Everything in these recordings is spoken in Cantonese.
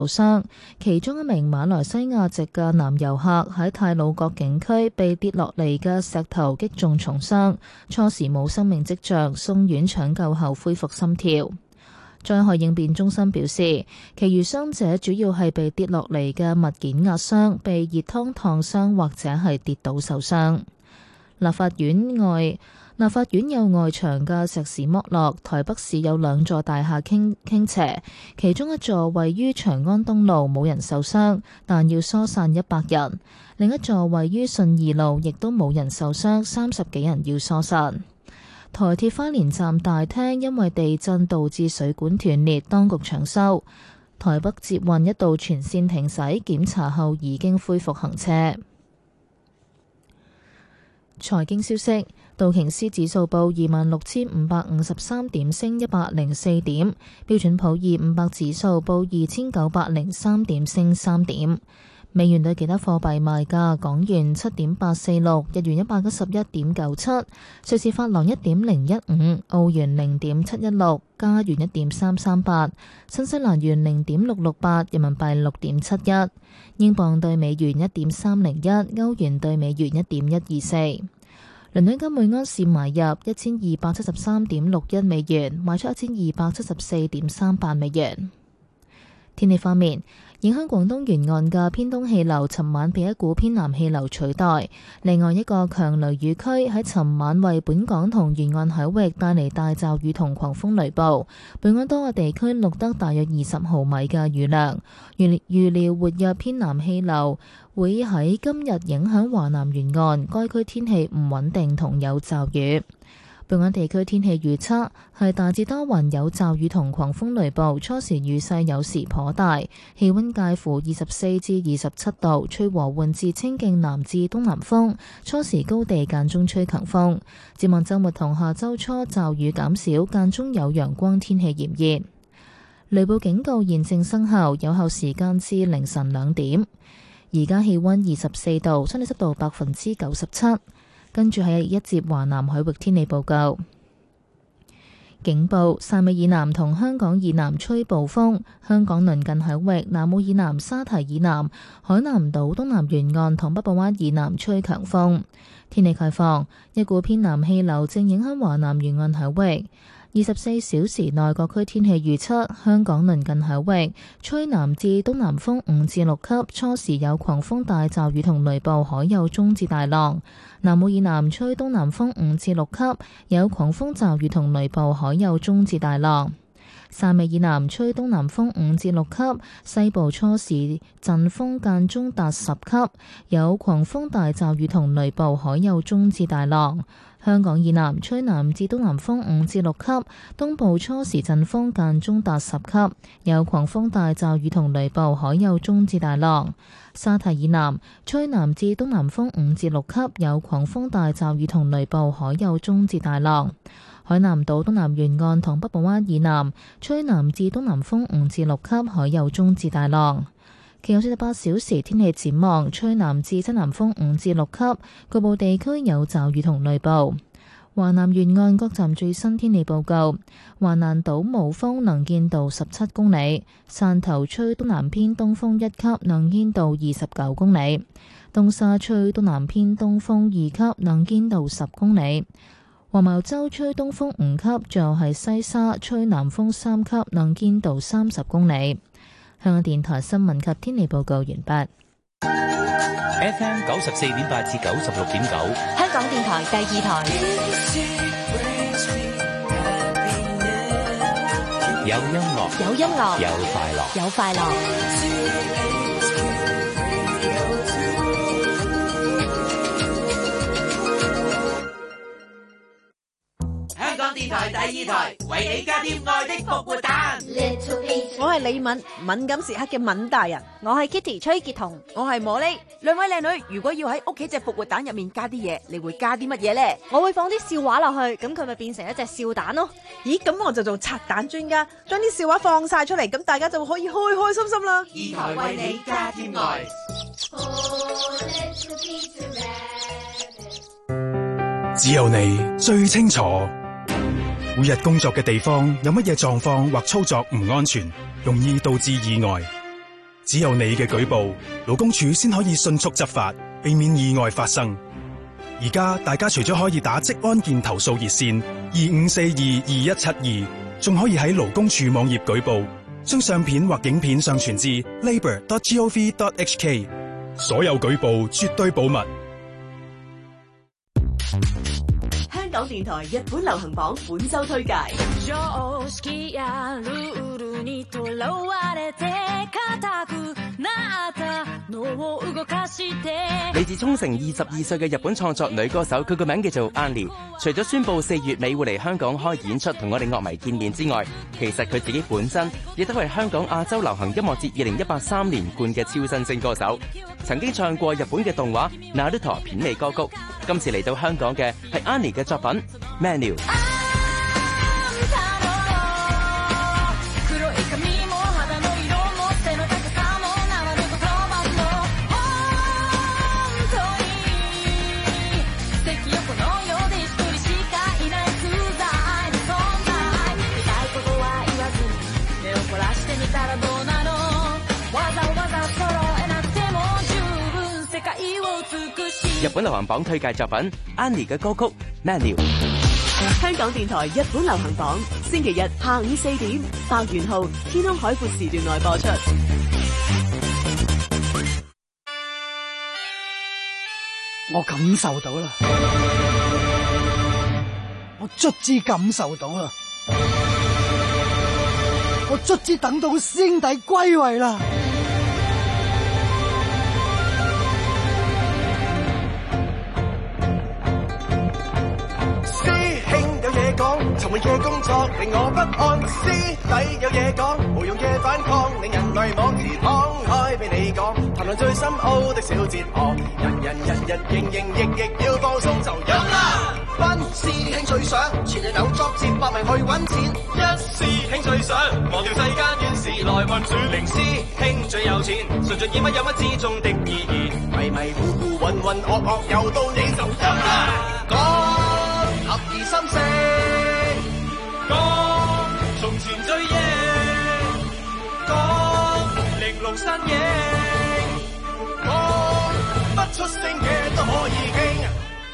受傷，其中一名馬來西亞籍嘅男遊客喺太魯閣景區被跌落嚟嘅石頭擊中重傷，初時冇生命跡象，送院搶救後恢復心跳。災害應變中心表示，其餘傷者主要係被跌落嚟嘅物件壓傷、被熱湯燙傷或者係跌倒受傷。立法院有外牆嘅石屎剝落，台北市有2座大廈傾斜，其中一座位於長安東路，冇人受傷，但要疏散100人；另一座位於信義路，亦都冇人受傷，30幾人要疏散。台鐵花蓮站大廳因為地震導致水管斷裂，當局搶修。台北捷運一度全線停駛，檢查後已經恢復行車。財經消息，道瓊斯指數報26,553點，升104點；標準普爾500指數報2,903點，升3點。美元對其他貨幣賣價：港元7.846，日元111.97，瑞士法郎1.015，澳元0.716，加元1.338，新西蘭元0.668，人民幣6.71，英鎊對美元1.301，歐元對美元1.124。倫敦金每安士買入1273.61美元，賣出1274.38美元。天氣方面，影響廣東沿岸嘅偏東氣流尋晚被一股偏南氣流取代，另外一個強雷雨區喺尋晚為本港同沿岸海域帶嚟大驟雨同狂風雷暴，本港多個地區錄得大約20毫米嘅雨量。預料活躍偏南氣流會喺今日影響華南沿岸，該區天氣唔穩定同有驟雨。本港地區天氣預測係大致多雲，有驟雨同狂風雷暴，初時雨勢有時頗大，氣溫介乎24至27度，吹和緩至清勁南至東南風，初時高地間中吹強風。展望週末同下週初驟雨減少，間中有陽光，天氣炎熱。雷暴警告現正生效，有效時間至凌晨2點。而家氣溫24度，相對濕度97%。跟住係一節華南海域天氣報告。警報：汕尾以南同香港以南吹暴風，香港鄰近海域南澳以南、沙堤以南、海南島東南沿岸同北部灣以南吹強風。天氣概況：一股偏南氣流正影響華南沿岸海域。24小時內各區天氣預測：香港鄰近海域吹南至東南風5至6級，初時有狂風大驟雨同雷暴，海有中至大浪。南澳以南吹東南風5至6級，有狂風驟雨同雷暴，海有中至大浪。汕尾以南吹東南風5至6級，西部初時陣風間中達10級，有狂風大驟雨同雷暴，海有中至大浪。香港以南吹南至東南風5至6級，東部初時陣風間中達10級，有狂風大驟雨同雷暴，海有中至大浪。沙堤以南吹南至東南風5至6級，有狂風大驟雨同雷暴，海有中至大浪。海南島東南沿岸同北部灣以南吹南至東南風5至6級，海有中至大浪。其後48小時天氣展望：吹南至西南風5至6級，局部地區有驟雨同雷暴。華南沿岸各站最新天氣報告：華南島霧峰能見度17公里，汕頭吹東南偏東風1級，能見度29公里；東沙吹東南偏東風2級，能見度10公里；黃茅洲吹東風5級，最後係西沙吹南風3級，能見度30公里。香港電台新聞及天氣報告完畢。 FM 94.8至96.9， 香港電台第2台。 有音樂， 有音樂， 有快樂， 有快樂。 香港電台第2台為你加添愛的復活蛋。 我係李敏，敏感時刻嘅敏大人。 我係 Kitty 崔潔彤， 我係茉莉。兩位靚女，如果要喺屋企隻復活蛋入面加啲嘢，你會加啲乜嘢呢？ 我會放啲笑話落去，咁佢咪變成一隻笑蛋咯。 咦，咁我就做拆蛋專家，將啲笑話放晒出嚟，咁大家就可以開開心心啦。 2台為你加添愛。 只有你最清楚，每日工作嘅地方有乜嘢狀況或操作唔安全，容易導致意外。 只有你嘅舉報，勞工處先可以迅速執法，避免意外發生。而家大家除咗可以打職安健投訴熱線25422172，仲可以喺勞工處網頁舉報，將相片或影片上傳至 labour.gov.hk。所有舉報絕對保密。 香港電台日本流行榜本周推介。 嚟自沖繩22歲嘅日本創作女歌手，佢個名叫做 Annie。除咗宣布4月尾會嚟香港開演出，同我哋樂迷見面之外，其實佢自己本身亦都係香港亞洲流行音樂節2018 3連冠嘅超新星歌手，曾經唱過日本嘅動畫 Naruto 片尾歌曲。今次嚟到香港嘅係 Annie 嘅作品《Menu》。日本流行榜推介作品 Annie 嘅歌曲 Menu。 香港電台日本流行榜，星期日下午4點，百元號天空海闊時段內播出。 我感受到啦，我卒之感受到啦，我卒之等到師兄弟歸位啦。 沉悶嘅工作令我不安，師弟有嘢講，無用嘅反抗令人類妄自敞開俾你講，談論最深奧的小哲學，人營役要放鬆就有啦。班師兄最想全日有作接百名去揾錢，一師兄最想忘掉世間怨事來運轉，零師兄最有錢，純盡演乜有乜之中的意義，迷糊渾噩又到你就有啦。講合二心四。講從前最野，講玲瓏身影，講不出聲嘅都可以傾。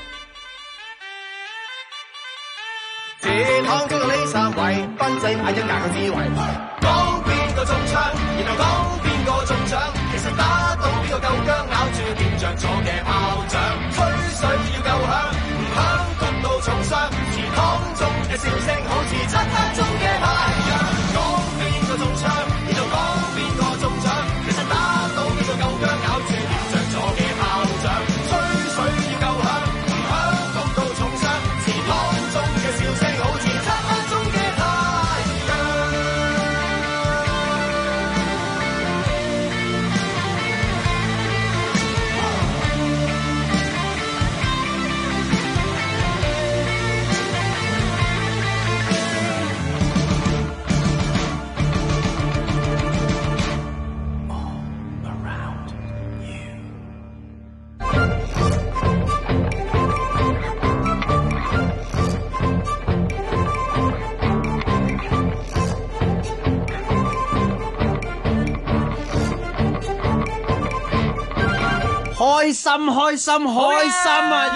健康經過呢3位，賓仔買一架嘅智慧，講邊個中槍，然後講邊個中獎，其實打到邊個夠薑，咬住點着咗嘅炮仗，吹水要夠響，唔響焗到重傷，池塘中嘅笑聲好似漆黑中嘅太陽，講邊個中槍，然後講邊個中獎，其實打到邊個夠薑，咬住點着咗嘅炮仗，吹水要夠響，唔響焗到重傷，池塘中嘅笑聲好似漆黑中嘅太陽。 開心啊！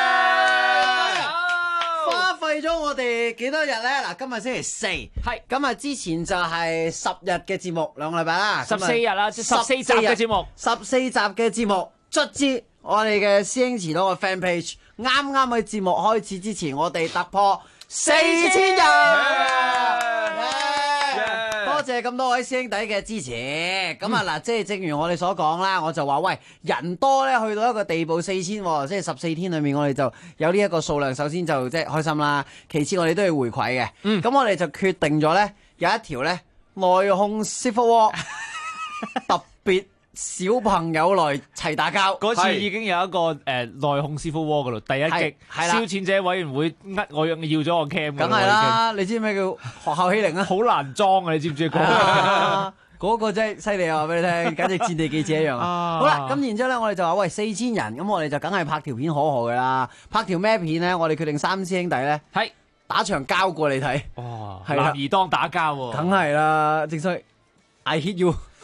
花費咗我哋幾多日咧？嗱，今日星期四，係咁啊！之前就係10日嘅節目，2個禮拜啦，14日啦，14集嘅節目，14集嘅節目，卒之我哋嘅師兄遲到嘅 fan page，啱啱喺節目開始之前，我哋突破4000人。多謝咁多位師兄弟嘅支持，咁啊嗱，即係正如我哋所講啦，我就話喂，人多咧去到一個地步4000，即係14天裏面我哋就有呢一個數量，首先就即係開心啦，其次我哋都要回饋嘅，咁我哋就決定咗咧有一條咧內訌師傅鍋特別。小朋友來齊打交， 嗰次已經有一個內訌師傅鍋噶咯，第一擊燒錢者委員會我要咗我 cam， 梗係啦，你知咩叫學校欺凌啊？ 好難裝啊！你知唔知嗰個真係犀利啊！話俾你聽，簡直戰地記者一樣啊！好啦，咁然之後咧，我哋就話喂4000人，咁我哋就梗係拍條片可賀噶啦，拍條咩片咧？我哋決定3師兄弟咧係打場交過你睇， 哇！男兒當打交喎， 梗係啦，正所謂 I hit you。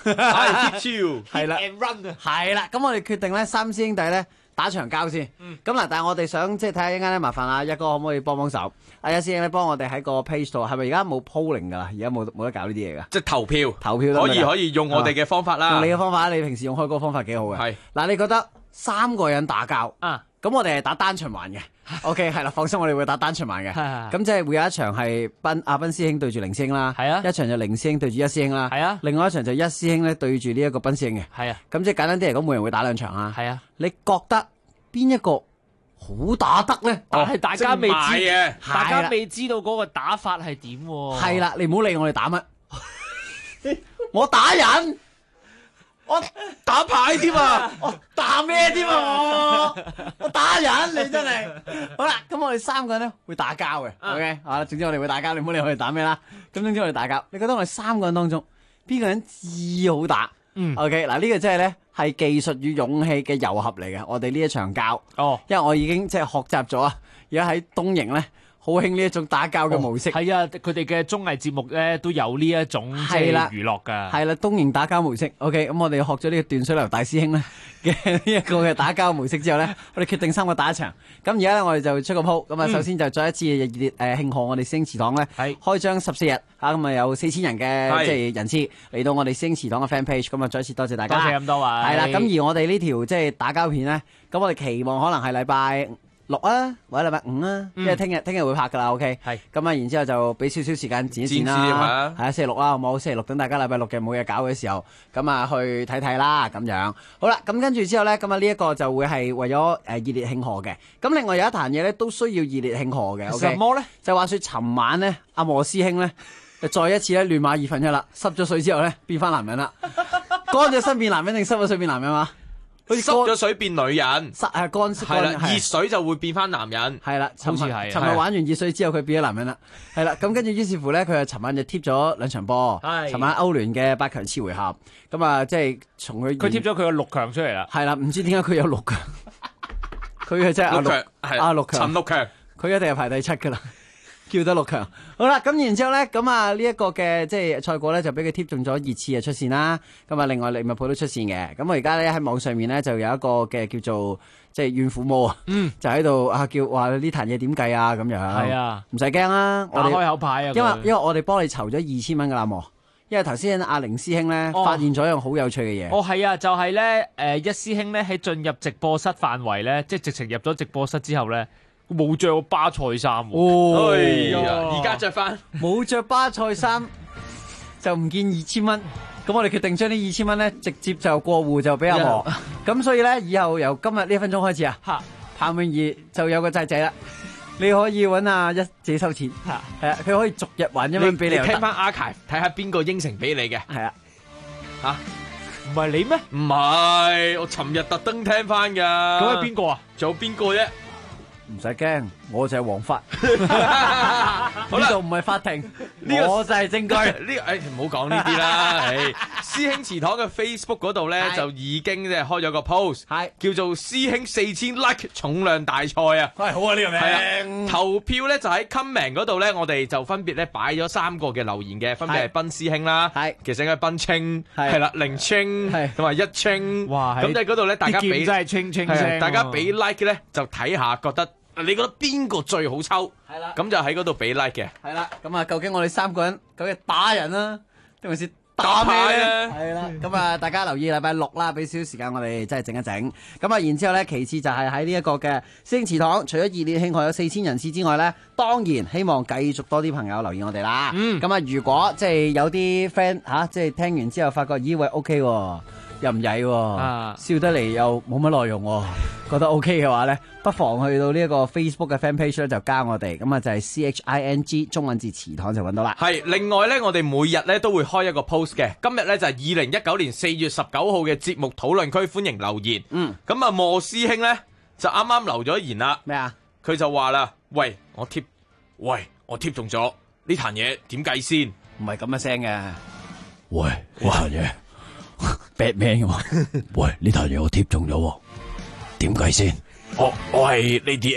I hit you， 係啦 and run 啊， 係啦。咁我哋決定咧，三師兄弟咧打場交先。咁嗱，但係我哋想即係睇下一陣間咧，麻煩阿一哥可唔可以幫手？阿一師兄咧幫我哋喺個 page 度，係咪而家冇 polling 㗎啦？而家冇得搞呢啲嘢㗎。 即係投票可以用我哋嘅方法啦。 用你嘅方法，你平時用開嗰個方法幾好嘅。係嗱，你覺得3個人打交啊？咁我哋係打單循環嘅。OK， 係啦，放心，我哋會打單循環嘅。咁即係會有一場係阿斌師兄對住凌師兄啦，係啊，一場就凌師兄對住一師兄啦，係啊，另外一場就一師兄咧對住呢一個斌師兄嘅，係啊。咁即係簡單啲嚟講，每人會打2場啊。係啊，你覺得邊一個好打得咧？ 但係大家未知嘅， 大家未知道嗰個打法係點。 係啦，你唔好理我哋打乜，我打人。我打牌添啊！我打咩添啊！我打人，你真係好啦。咁我哋3個人咧會打交嘅，OK 好啦。總之我哋會打交，你唔好理我哋打咩啦。咁總之我哋打交，你覺得我哋3個人當中邊個人至好打？OK 嗱，呢個真係咧係技術與勇氣嘅糅合嚟嘅。我哋呢一場交，因為我已經即係學習咗啊。而家喺東營咧。好興呢一種打交嘅模式， 係啊！佢哋嘅綜藝節目咧都有呢一種即係娛樂㗎。係啦，東營打交模式。OK， 咁我哋學咗呢個斷水流大師兄咧嘅呢一個嘅打交模式之後咧，我哋決定3個打一場。咁而家咧我哋就出個鋪。咁啊，首先就再一次熱烈慶賀我哋師兄祠堂咧開張14日嚇，咁啊有4000人嘅即係人次嚟到我哋師兄祠堂嘅 fan page。咁啊再一次多謝大家， 多謝咁多位。 係啦，咁而我哋呢條即係打交片咧，咁我哋期望可能係禮拜6啊，或者禮拜5啊，因為聽日會拍噶啦 ，OK。係。咁啊，然之後就俾少少時間剪一剪啦。係啊，星期6啦，好冇？星期6等大家禮拜6嘅冇嘢搞嘅時候，咁啊去睇睇啦，咁樣。好啦，咁跟住之後咧，咁啊呢一個就會係為咗熱烈慶賀嘅。咁另外有一壇嘢咧都需要熱烈慶賀嘅。 什麼咧？ 就話說尋晚咧，阿莫師兄咧，再一次咧亂馬2分1啦，濕咗水之後咧變翻男人啦，乾咗身變男人定濕咗水變男人嘛？ 濕咗水變女人， 乾係啦，熱水就會變翻男人， 係啦， 好似係。 尋日玩完熱水之後，佢變咗男人啦，係啦，咁跟住於是乎咧，佢尋晚就貼咗2場波，尋晚歐聯嘅8強次回合，咁啊，即係從佢貼咗佢個6強出嚟啦， 係啦，唔知點解佢有6強，佢係真係阿6強， 陳6強， 佢一定係排第7噶啦。叫得6強，好啦，咁然之後咧，咁啊呢一個嘅即係賽果咧就俾佢貼中咗熱刺啊出線啦，咁啊另外利物浦都出線嘅，咁我而家咧喺網上面咧就有一個嘅叫做即係怨婦魔啊，就喺度啊叫話呢壇嘢點計啊咁樣，係啊，唔使驚啦，我哋開口牌啊， 因為我哋幫你籌咗2000蚊噶啦喎，因為頭先阿凌師兄咧發現咗一樣好有趣嘅嘢， 係啊，就係咧一師兄咧喺進入直播室範圍咧，即係直情入咗直播室之後咧。冇着巴塞衫， 而家着翻冇着巴塞衫就唔見2000蚊，咁我哋決定將呢2000蚊咧直接就過戶就俾阿莫，咁所以咧以後由今日呢1分鐘開始啊，彭詠儀就有個債仔啦，你可以揾阿一自己收錢，係啊，佢可以逐日還1蚊俾你， 聽翻 archive 睇下邊個應承俾你嘅， 係啊， 吓唔係你咩？ 唔係，我尋日特登聽翻噶， 咁係邊個啊？ 仲有邊個啫？ 唔使驚，我就係王法。好啦，呢度唔係法庭，我就係證據。 唔好講呢啲啦。師兄祠堂嘅 Facebook 嗰度咧就已經即係開咗個 post， 叫做師兄4000 like 重量大賽啊。 好啊，呢個名。 投票咧就喺 comment 嗰度咧，我哋就分別咧擺咗3個嘅留言嘅，分別係斌師兄啦，其實應該係斌清，係啦，凌清同埋一清。哇！咁喺嗰度咧，大家俾真係清清聲， 大家俾 like 咧就睇下覺得。你覺得邊個最好抽？係啦，咁就喺嗰度俾 like 嘅。係啦， 咁啊，究竟我哋3個人究竟打人啦，定還是打咩咧？係啦，咁啊，大家留意禮拜6啦，俾少少時間我哋真係整一整。咁啊，然之後咧，其次就係喺呢一個嘅師兄祠堂，除咗熱烈慶賀有4000人次之外咧，當然希望繼續多啲朋友留意我哋啦。咁啊，如果即係有啲 friend 即係聽完之後發覺咦喂 OK 喎。又唔曳喎，笑得嚟又冇乜內容喎，覺得 OK 嘅話咧，不妨去到呢一個 Facebook 嘅 fan page 咧就加我哋，咁啊就係 CHING 中文字祠堂就揾到啦。 係，另外咧我哋每日咧都會開一個 post 嘅，今日咧就係2019年4月19號嘅節目討論區，歡迎留言。咁啊莫師兄咧就啱啱留咗言啦。 咩啊？ 佢就話啦，喂，我貼中咗呢壇嘢點計先？ 唔係咁嘅聲嘅。喂，呢壇嘢。Batman 嘅嘛？喂，呢壇嘢我貼中咗，點計先？ 我係 Lady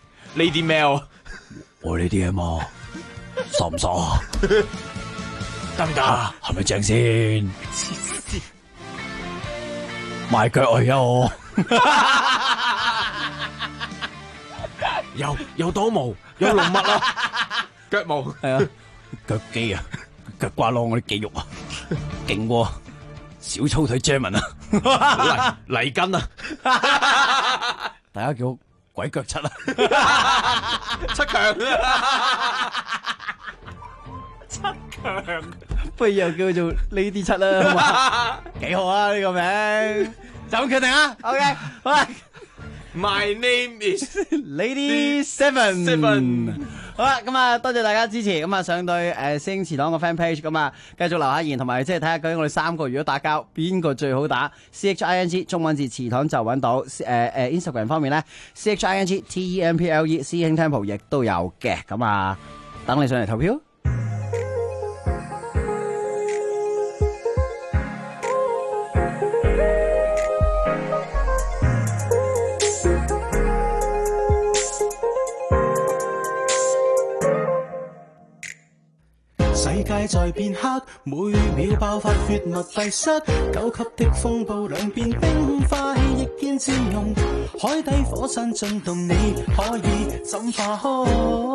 M，Lady Mel， 我 Lady M 啊，傻唔傻啊？ 得唔得？係咪正先？賣腳去啊我！ 有多毛，有龍脈啊，腳毛係啊，腳肌啊，腳瓜攞我啲肌肉啊，勁喎！小粗腿 Jerman 啊， 黎根啊， 大家叫鬼腳七啊， 七強七強，不如又叫做呢啲七啦，好嘛？幾好啊呢個名，就咁決定啊 ，OK， 好啦。 My name is Lady Seven。好啦，咁啊，多謝大家支持，咁啊，上對師兄祠堂個 fan page，咁啊，繼續留下言，同埋即係睇下究竟我哋三個如果打交，邊個最好打 ？CHING 中文字祠堂就揾到，Instagram 方面咧 CHING TEMPLE 師兄 Temple 亦都有嘅，咁啊，等你上嚟投票。 世界在變黑，每秒爆發血脈閉塞，9級的風暴兩邊冰化氣逆見漸融，海底火山進動，你可以怎化開？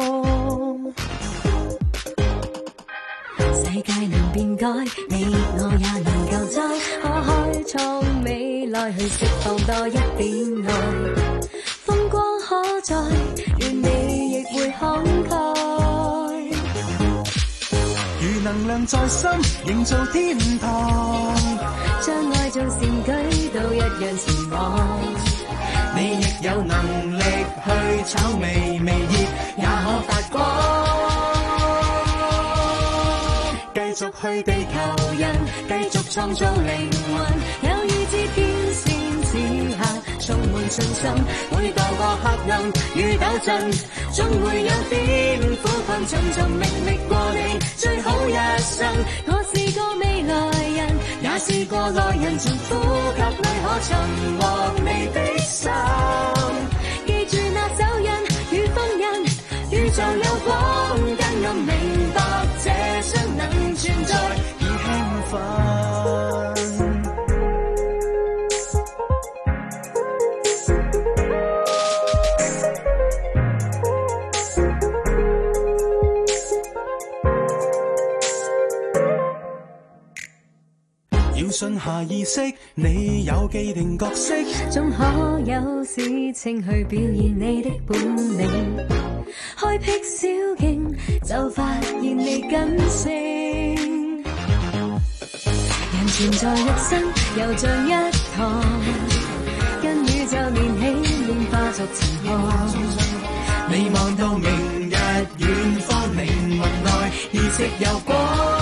世界能變改，你我也能救災，可開創未來去釋放多一點愛，風光可在，願你亦會慷慨。 如能量在心，營造天堂， 將愛做善舉，都一樣前往。 你亦有能力去炒微微熱，也可發光。繼續去地球人，繼續創造靈魂，有意志天線之下，充滿信心，會渡過黑暗與鬥爭，總會有點苦困，尋尋覓覓過你最好一生。我是個未來人，也是個愛人，從呼吸裏可尋獲你的心。記住那手印與封印，宇宙有光跟暗，明白這雙能存在而興奮。要信下意識，你有既定角色， 總可有事情去表現你的本領。開闢小徑，就發現你感性。人存在一生，又像一堂，跟宇宙連起變化逐層看。 你望到明日遠方，靈魂內意識有光。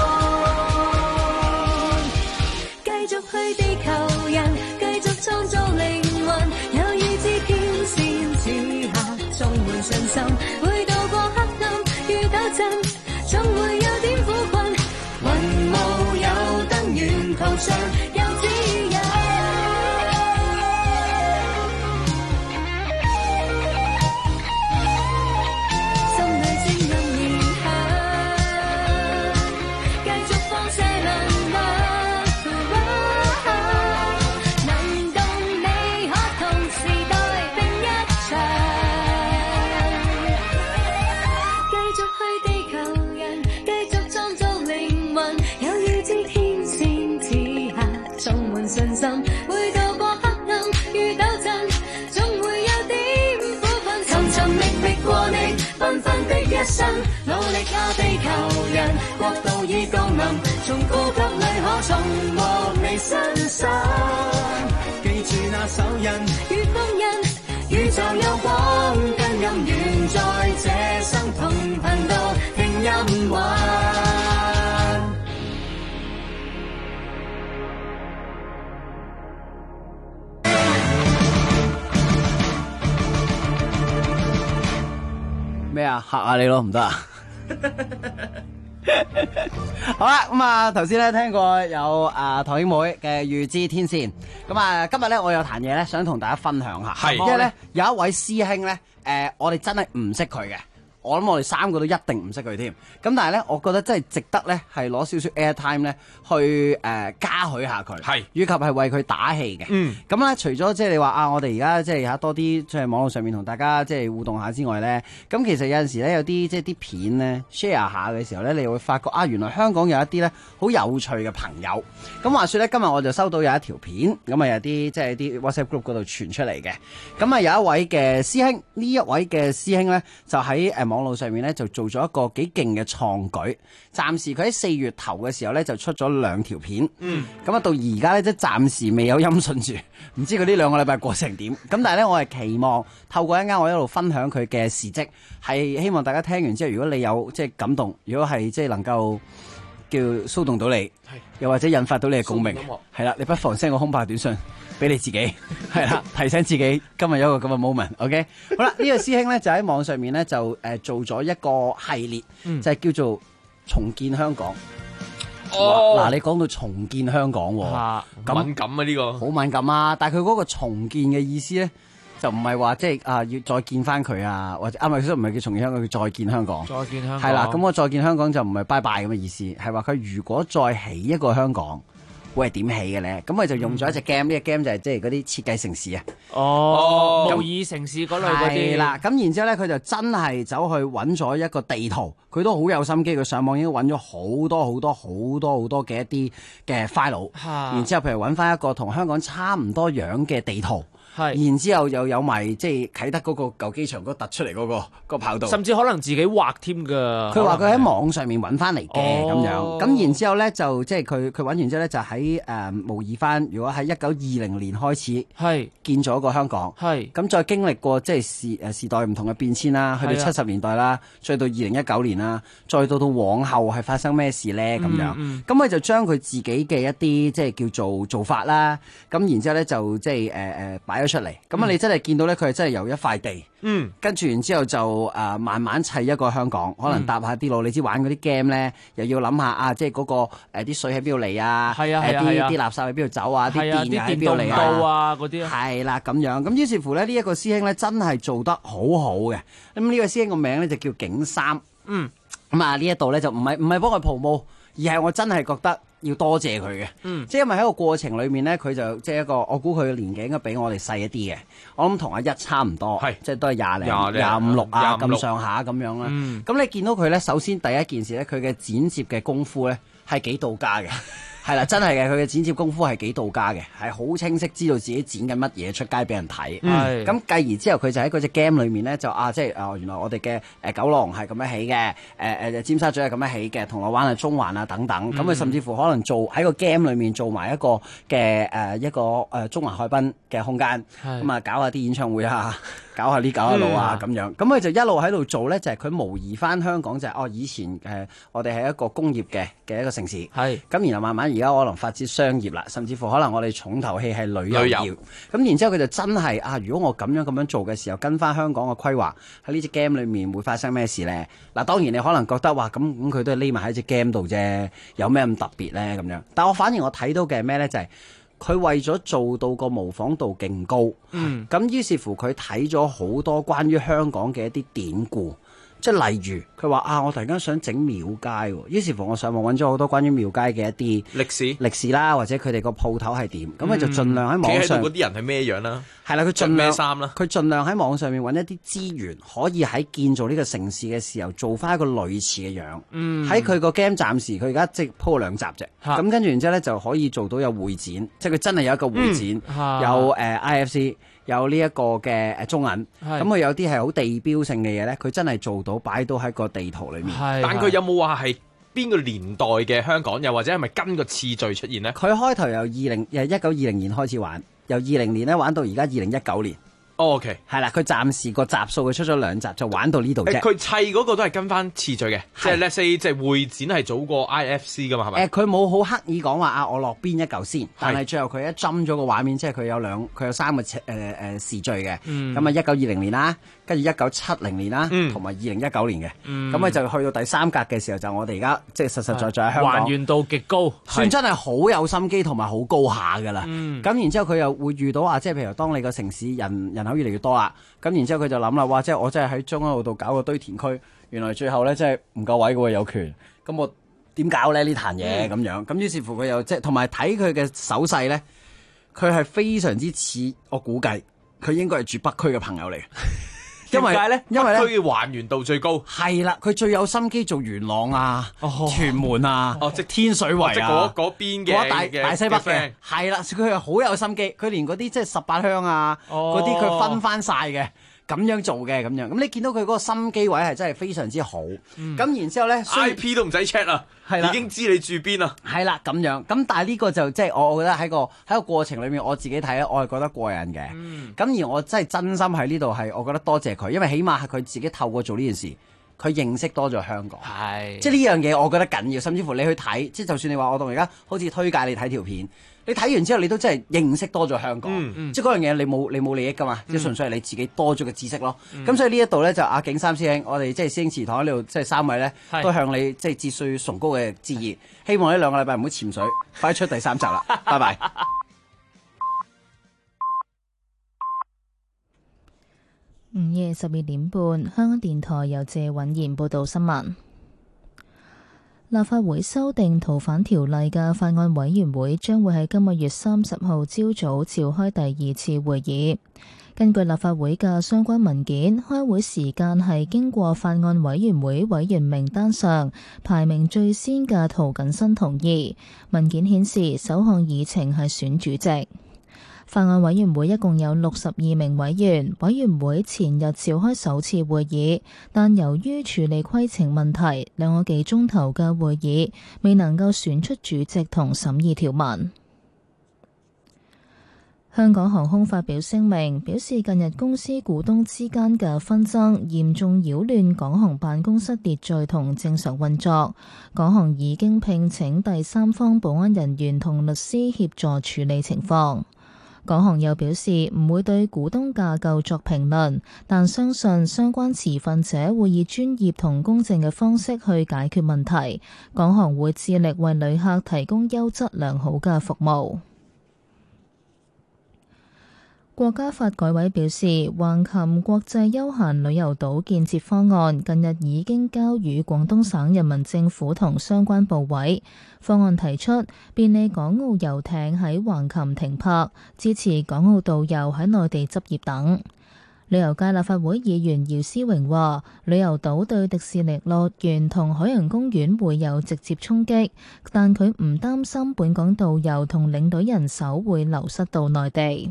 繼續去地球人，繼續創造靈魂，有意志天線之下，充滿信心，會渡過黑暗與鬥爭，總會有點苦困，雲霧有燈，沿途上有指引。心裏聲音異響，繼續放射能量。信心會渡過黑暗與鬥爭，總會有點苦困，尋尋覓覓過你繽紛的一生，努力啊地球人，國度已降臨，從呼吸裏可重獲你身心。 記住那手印與封印，宇宙有光跟暗，願在這生同頻道聽音樂。 咩啊？嚇下你咯，唔得啊！好啦，咁啊，頭先咧聽過有唐英妹嘅《預知天線》，咁啊，今日咧我有壇嘢咧想同大家分享下， 係， 因為咧有一位師兄咧，我哋真係唔識佢嘅， 我諗我哋3個都一定唔識佢添。咁但係咧，我覺得真係值得咧，係攞少少 airtime 咧，去嘉許下佢，係，以及係為佢打氣嘅。咁咧，除咗即係你話啊，我哋而家即係多啲即係網絡上面同大家即係互動下之外咧，咁其實有陣時咧有啲即係啲片咧 share 下嘅時候咧，你會發覺啊，原來香港有一啲咧好有趣嘅朋友。咁話說咧，今日我就收到有一條片，咁啊有啲即係啲 WhatsApp group 嗰度傳出嚟嘅。咁啊有一位嘅師兄，呢一位嘅師兄咧就喺網絡上面咧就做咗一個幾勁嘅創舉。暫時佢喺4月頭嘅時候咧就出咗2條片。咁啊到而家咧即係暫時未有音訊住，唔知佢呢2個禮拜過成點。咁但係咧我係期望透過一陣我一路分享佢嘅事蹟，係希望大家聽完之後，如果你有即係感動，如果係即係能夠叫騷動到你，又或者引發到你嘅共鳴，係啦，你不妨 send 個空白短信俾你自己，係啦，提醒自己今日有一個咁嘅 moment。OK， 好啦，呢個師兄咧就喺網上面咧就做咗一個系列，就係叫做重建香港。嗱，你講到重建香港，咁敏感啊呢個， 好敏感啊！但係佢嗰個重建嘅意思咧，就唔係話即係要再見翻佢啊，或者唔係叫重建香港，叫再建香港。再見香港係啦，咁我再建香港就唔係拜拜咁嘅意思，係話佢如果再起一個香港，會係點起嘅咧？咁佢就用咗一隻 game，呢個 game 就係即係嗰啲設計城市啊。 模擬城市嗰類嗰啲。 係啦，咁然之後咧，佢就真係走去揾咗一個地圖，佢都好有心機，佢上網已經揾咗好多嘅一啲嘅 file，然之後譬如揾翻一個同香港差唔多樣嘅地圖。然之後又有埋即係啟德嗰個舊機場嗰突出嚟嗰個跑道， 甚至可能自己畫添㗎。 佢話佢喺網上面揾翻嚟嘅咁樣，咁然之後咧就即係佢揾完之後咧就喺模擬翻，如果喺1920年開始建咗個香港，咁再經歷過即係時代唔同嘅變遷啦，去到70年代啦，再到2019年啦，再到往後係發生咩事咧咁樣，咁佢就將佢自己嘅一啲即係叫做做法啦，咁然之後咧就即係擺出嚟，咁啊你真係見到咧，佢係真係由一塊地，跟住然之後就慢慢砌一個香港，可能搭下啲路，你知玩嗰啲 game 咧，又要諗下啊，即係嗰個啲水喺邊度嚟啊，啲垃圾喺邊度走啊，啲電喺邊度嚟啊，嗰啲係啦咁樣，咁於是乎咧呢一個師兄咧真係做得好好嘅，咁呢個師兄個名咧就叫景三，咁啊呢一度咧就唔係幫佢 promote，而係我真係覺得要多謝佢嘅，即係因為喺個過程裏面咧，佢就即係一個，我估佢嘅年紀應該比我哋細一啲嘅，我諗同阿一差唔多，即係都係25、6啊咁上下咁樣啦。咁你見到佢咧，首先第一件事咧，佢嘅剪接嘅功夫咧係幾到家嘅。係啦，真係嘅，佢嘅剪接功夫係幾到家嘅，係好清晰知道自己剪緊乜嘢出街俾人睇。咁繼而之後，佢就喺嗰隻 game 裏面咧，就即係原來我哋嘅九龍係咁樣起嘅，尖沙咀係咁樣起嘅，銅鑼灣啊、中環啊等等。咁佢甚至乎可能做喺個 game 裏面做埋一個嘅一個中環海濱嘅空間，咁啊搞下啲演唱會啊，搞下呢搞下路啊咁樣。咁佢就一路喺度做咧，就係佢模擬翻香港就係以前我哋係一個工業嘅一個城市。咁然後慢慢而家可能發展商業啦，甚至乎可能我哋重頭戲係旅遊業。咁然之後佢就真係如果我咁樣做嘅時候，跟翻香港嘅規劃喺呢隻 game 裏面會發生咩事咧？嗱，當然你可能覺得話咁佢都係匿埋喺隻 game 度啫，有咩咁特別咧咁樣？但我反而我睇到嘅係咩咧？就係佢為咗做到個模仿度勁高，咁於是乎佢睇咗好多關於香港嘅一啲典故。即係例如佢話我突然間想整廟街，於是乎我上網揾咗好多關於廟街嘅一啲歷史啦，或者佢哋個鋪頭係點，咁佢就盡量喺網上嗰啲人係咩樣啦？ 係啦，佢盡量咩衫啦？ 佢盡量喺網上面揾一啲資源，可以喺建造呢個城市嘅時候做翻一個類似嘅樣。喺佢個 game 暫時佢而家即係鋪2集啫，咁跟住然之後咧就可以做到有會展，即係佢真係有一個會展，有IFC。有呢一個嘅中銀，咁佢有啲係好地標性嘅嘢咧，佢真係做到擺到喺個地圖裏面。 但佢有冇話係邊個年代嘅香港，又或者係咪跟個次序出現咧？ 佢開頭由1920年開始玩，由20年咧玩到而家2019年。 OK， 係啦，佢暫時個集數佢出咗2集，就玩到呢度啫。 佢砌嗰個都係跟翻次序嘅，即係 let's say 即係會展係早過 IFC 噶嘛，係咪？ 佢冇好刻意講話我落邊一嚿先，但係最後佢一針咗個畫面，即係佢有3個時序嘅。咁啊1920年啦，跟住1970年啦，同埋2019年嘅。咁佢就去到第3格嘅時候，就我哋而家即係實實在在喺香港還原度極高， 算真係好有心機同埋好高下㗎啦。咁然之後佢又會遇到即係譬如當你個城市人口越嚟越多啦。咁然之後佢就諗啦，哇！即係我真係喺將軍澳度搞個堆填區，原來最後咧真係唔夠位嘅喎，有權。咁我點搞咧呢壇嘢咁樣？咁於是乎佢又即係同埋睇佢嘅手勢咧，佢係非常之似，我估計佢應該係住北區嘅朋友嚟。 點解咧？ 因為咧， 北區嘅還原度最高。 係啦，佢最有心機做元朗啊、屯門啊、 即天水圍啊， 即嗰邊嘅大西北嘅，係啦，佢係好有心機，佢連嗰啲即係18鄉啊，嗰啲佢分翻晒嘅。咁樣做嘅咁樣，咁你見到佢嗰個心機位係真係非常之好。咁然之後咧 ，IP 都唔使 check 啦，已經知你住邊啦。 係啦，咁樣。咁但係呢個就即係我覺得喺個過程裏面，我自己睇咧，我係覺得過癮嘅。咁而我真係真心喺呢度係，我覺得多謝佢，因為起碼係佢自己透過做呢件事，佢認識多咗香港。係，即係呢樣嘢我覺得緊要，甚至乎你去睇，即係就算你話我到而家好似推介你睇條片。你睇完之後，你都真係認識多咗香港，即係嗰樣嘢你冇利益噶嘛，即係純粹係你自己多咗嘅知識咯。咁所以呢一度咧就阿景三師兄，我哋即係師兄祠堂喺呢度，即係3位咧都向你即係節歲崇高嘅致意，希望呢2個禮拜唔好潛水，快啲出第3集啦，拜拜。 午夜12點半，香港電台由謝允賢報道新聞。立法會修訂逃犯條例嘅法案委員會將會喺今個月30號朝早召開第2次會議。根據立法會嘅相關文件，開會時間係經過法案委員會委員名單上排名最先嘅涂謹申同意。文件顯示首項議程係選主席。法案委員會一共有62名委員，委員會前日召開首次會議，但由於處理規程問題，2個幾鐘頭嘅會議未能夠選出主席同審議條文。香港航空發表聲明，表示近日公司股東之間嘅紛爭嚴重擾亂港航辦公室秩序同正常運作，港航已經聘請第三方保安人員同律師協助處理情況。港航又表示唔會對股東架構作評論，但相信相關持份者會以專業同公正嘅方式去解決問題。港航會致力為旅客提供優質良好嘅服務。國家發改委表示，橫琴國際休閒旅遊島建設方案近日已經交予廣東省人民政府同相關部委。方案提出便利港澳遊艇喺橫琴停泊，支持港澳導遊喺內地執業等。旅遊界立法會議員姚思榮話，旅遊島對迪士尼樂園同海洋公園會有直接衝擊，但佢唔擔心本港導遊同領隊人手會流失到內地。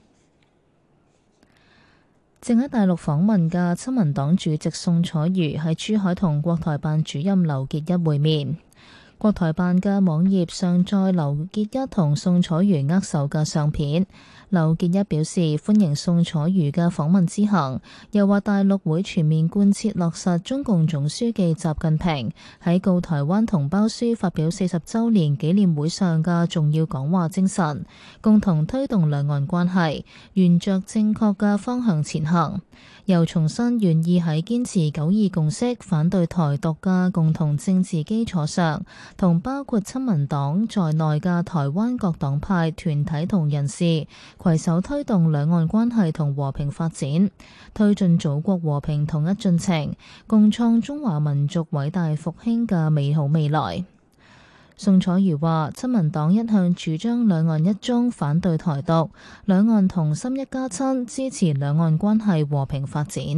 正喺大陸訪問嘅親民黨主席宋楚瑜喺珠海同國台辦主任劉結一會面。國台辦嘅網頁上載劉結一同宋楚瑜握手嘅相片。劉結一表示歡迎宋楚瑜嘅訪問之行，又話大陸會全面貫徹落實中共總書記習近平喺告台灣同胞書發表40週年紀念會上嘅重要講話精神，共同推動兩岸關係沿着正確嘅方向前行。又重申願意喺堅持9·2共識、反對台獨嘅共同政治基礎上，同包括親民黨在內嘅台灣各黨派團體同人士攜手推動兩岸關係同和平發展，推進祖國和平統一進程，共創中華民族偉大復興嘅美好未來。宋楚瑜話：親民黨一向主張兩岸一中，反對台獨，兩岸同心一家親，支持兩岸關係和平發展。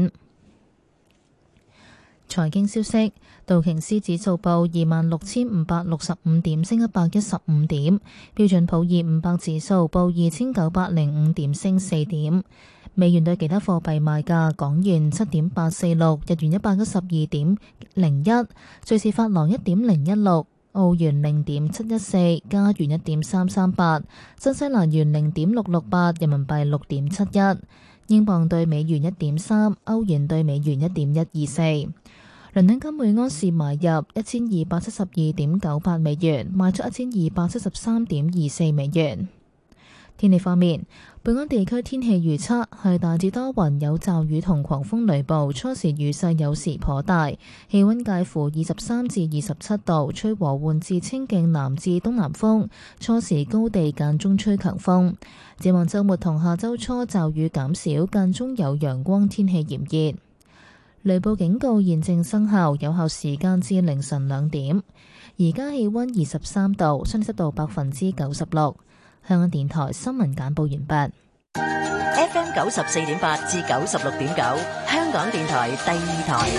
財經消息：道瓊斯指數報26,565點，升115點；標準普爾500指數報2,905點，升4點。美元對其他貨幣賣價：港元7.846，日元112.01，瑞士法郎1.016。澳元0.714，加元1.338，新西蘭元0.668，人民幣6.71，英鎊對美元1.3，歐元對美元1.124。倫敦金每安士買入1272.98美元，賣出1273.24美元。 天氣方面，本港地區天氣預測係大致多雲，有驟雨同狂風雷暴，初時雨勢有時頗大，氣溫介乎23至27度，吹和緩至清勁南至東南風，初時高地間中吹強風。展望週末同下週初驟雨減少，間中有陽光，天氣炎熱。雷暴警告現正生效，有效時間至凌晨2點。而家氣溫23度，相對濕度96%。香港電台新聞簡報完畢。 FM 94.8至96.9，香港電台第二台。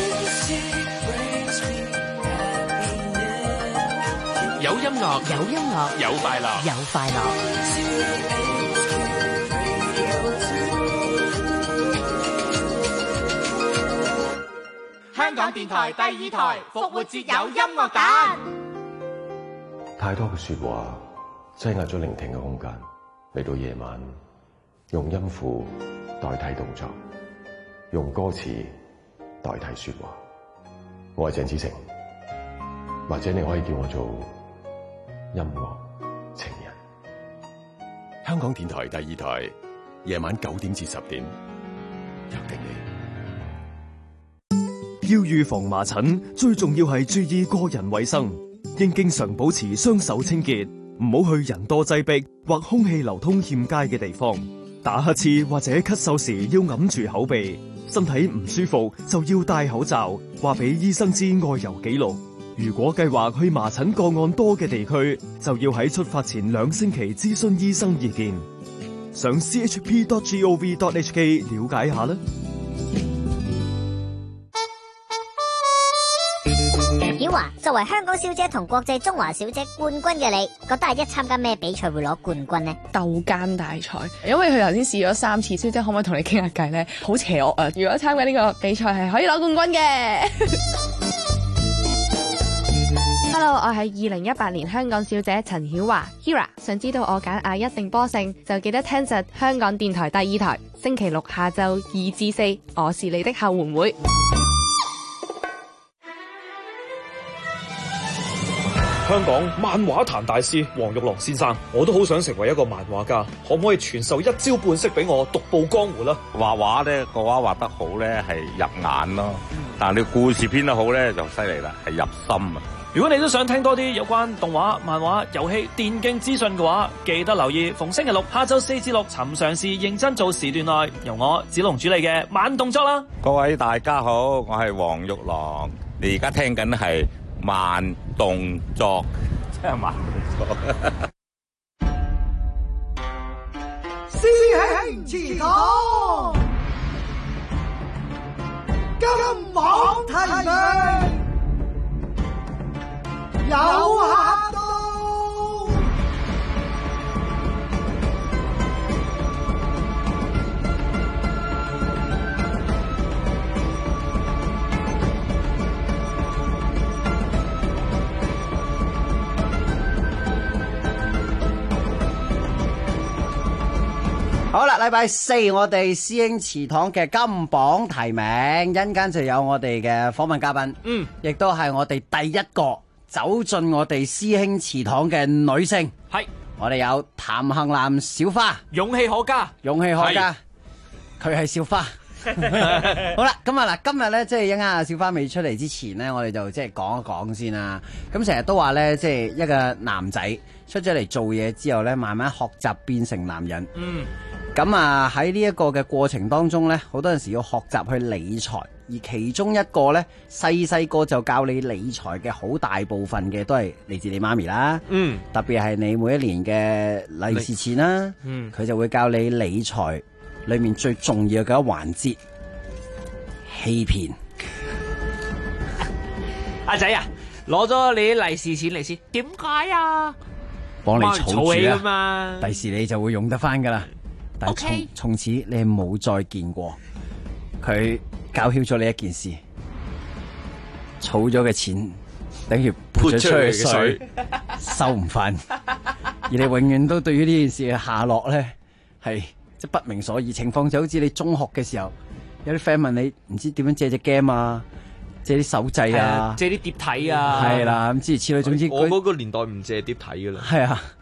有音樂， 有音樂， 有快樂， 有快樂。 香港電台第二台復活節有音樂蛋。 太多嘅說話擠壓咗聆聽嘅空間，嚟到夜晚，用音符代替動作，用歌詞代替說話。我係鄭子誠，或者你可以叫我做音樂情人。香港電台第二台，夜晚9點至10點，約定你。 要預防麻疹，最重要係注意個人衛生，應經常保持雙手清潔，唔好去人多擠迫或空氣流通欠佳嘅地方。打乞嗤或者咳嗽時要揞住口鼻，身體唔舒服就要戴口罩，話俾醫生知外遊記錄。如果計劃去麻疹個案多嘅地區，就要喺出發前2星期諮詢醫生意見。上 chp.gov.hk 了解下啦。 曉華，作為香港小姐同國際中華小姐冠軍嘅你，覺得係一參加咩比賽會攞冠軍呢？ 鬥奸大賽，因為佢頭先試咗3次，小姐可唔可以同你傾下偈呢？好邪惡啊！如果參加呢個比賽係可以攞冠軍嘅。Hello， 我係2018年香港小姐陳曉華 Hira， 想知道我揀亞一定波勝，就記得聽實香港電台第二台，星期六下晝2至4，我是你的後援會。 香港漫畫壇大師黃玉郎先生，我都好想成為一個漫畫家，可唔可以傳授一招半式俾我獨步江湖啦？ 畫畫咧，個畫畫得好咧係入眼咯，但係你故事編得好咧就犀利啦，係入心啊！ 如果你都想聽多啲有關動畫、漫畫、遊戲、電競資訊嘅話，記得留意逢星期六下晝4至6，尋常事認真做時段內，由我子龍主理嘅慢動作啦。 各位大家好，我係黃玉郎，你而家聽緊係慢動作，真係慢動作。 師兄祠堂，金榜題名，有客到。 好啦，禮拜4我哋師兄祠堂嘅金榜題名，陣間就有我哋嘅訪問嘉賓，亦都係我哋第一個走進我哋師兄祠堂嘅女性， 係我哋有譚杏南小花， 勇氣可嘉， 勇氣可嘉，佢係小花。好啦，咁啊嗱，今日咧即係一陣間小花未出嚟之前咧，我哋就即係講一講先啦。咁成日都話咧，即係一個男仔出咗嚟做嘢之後咧，慢慢學習變成男人。咁啊喺呢一個嘅過程當中咧，好多陣時要學習去理財，而其中一個咧細個就教你理財嘅好大部分嘅都係嚟自你媽咪啦。特別係你每一年嘅利是錢啦，佢就會教你理財裏面最重要嘅一環節，欺騙。 阿仔啊，攞咗你啲利是錢嚟先，點解啊？ 幫你儲起住㗎嘛， 第時你就會用得翻噶啦。但係從此你係冇再見過佢，教曉咗你一件事：儲咗嘅錢等於潑咗出去嘅水，收唔翻。而你永遠都對於呢件事嘅下落咧係即係不明所以。情況就好似你中學嘅時候，有啲 friend 問你唔知點樣借隻 game 啊，借啲手掣啊， 借啲碟睇啊， 係啦，咁諸如此類。總之我嗰個年代唔借碟睇噶啦。 係啊。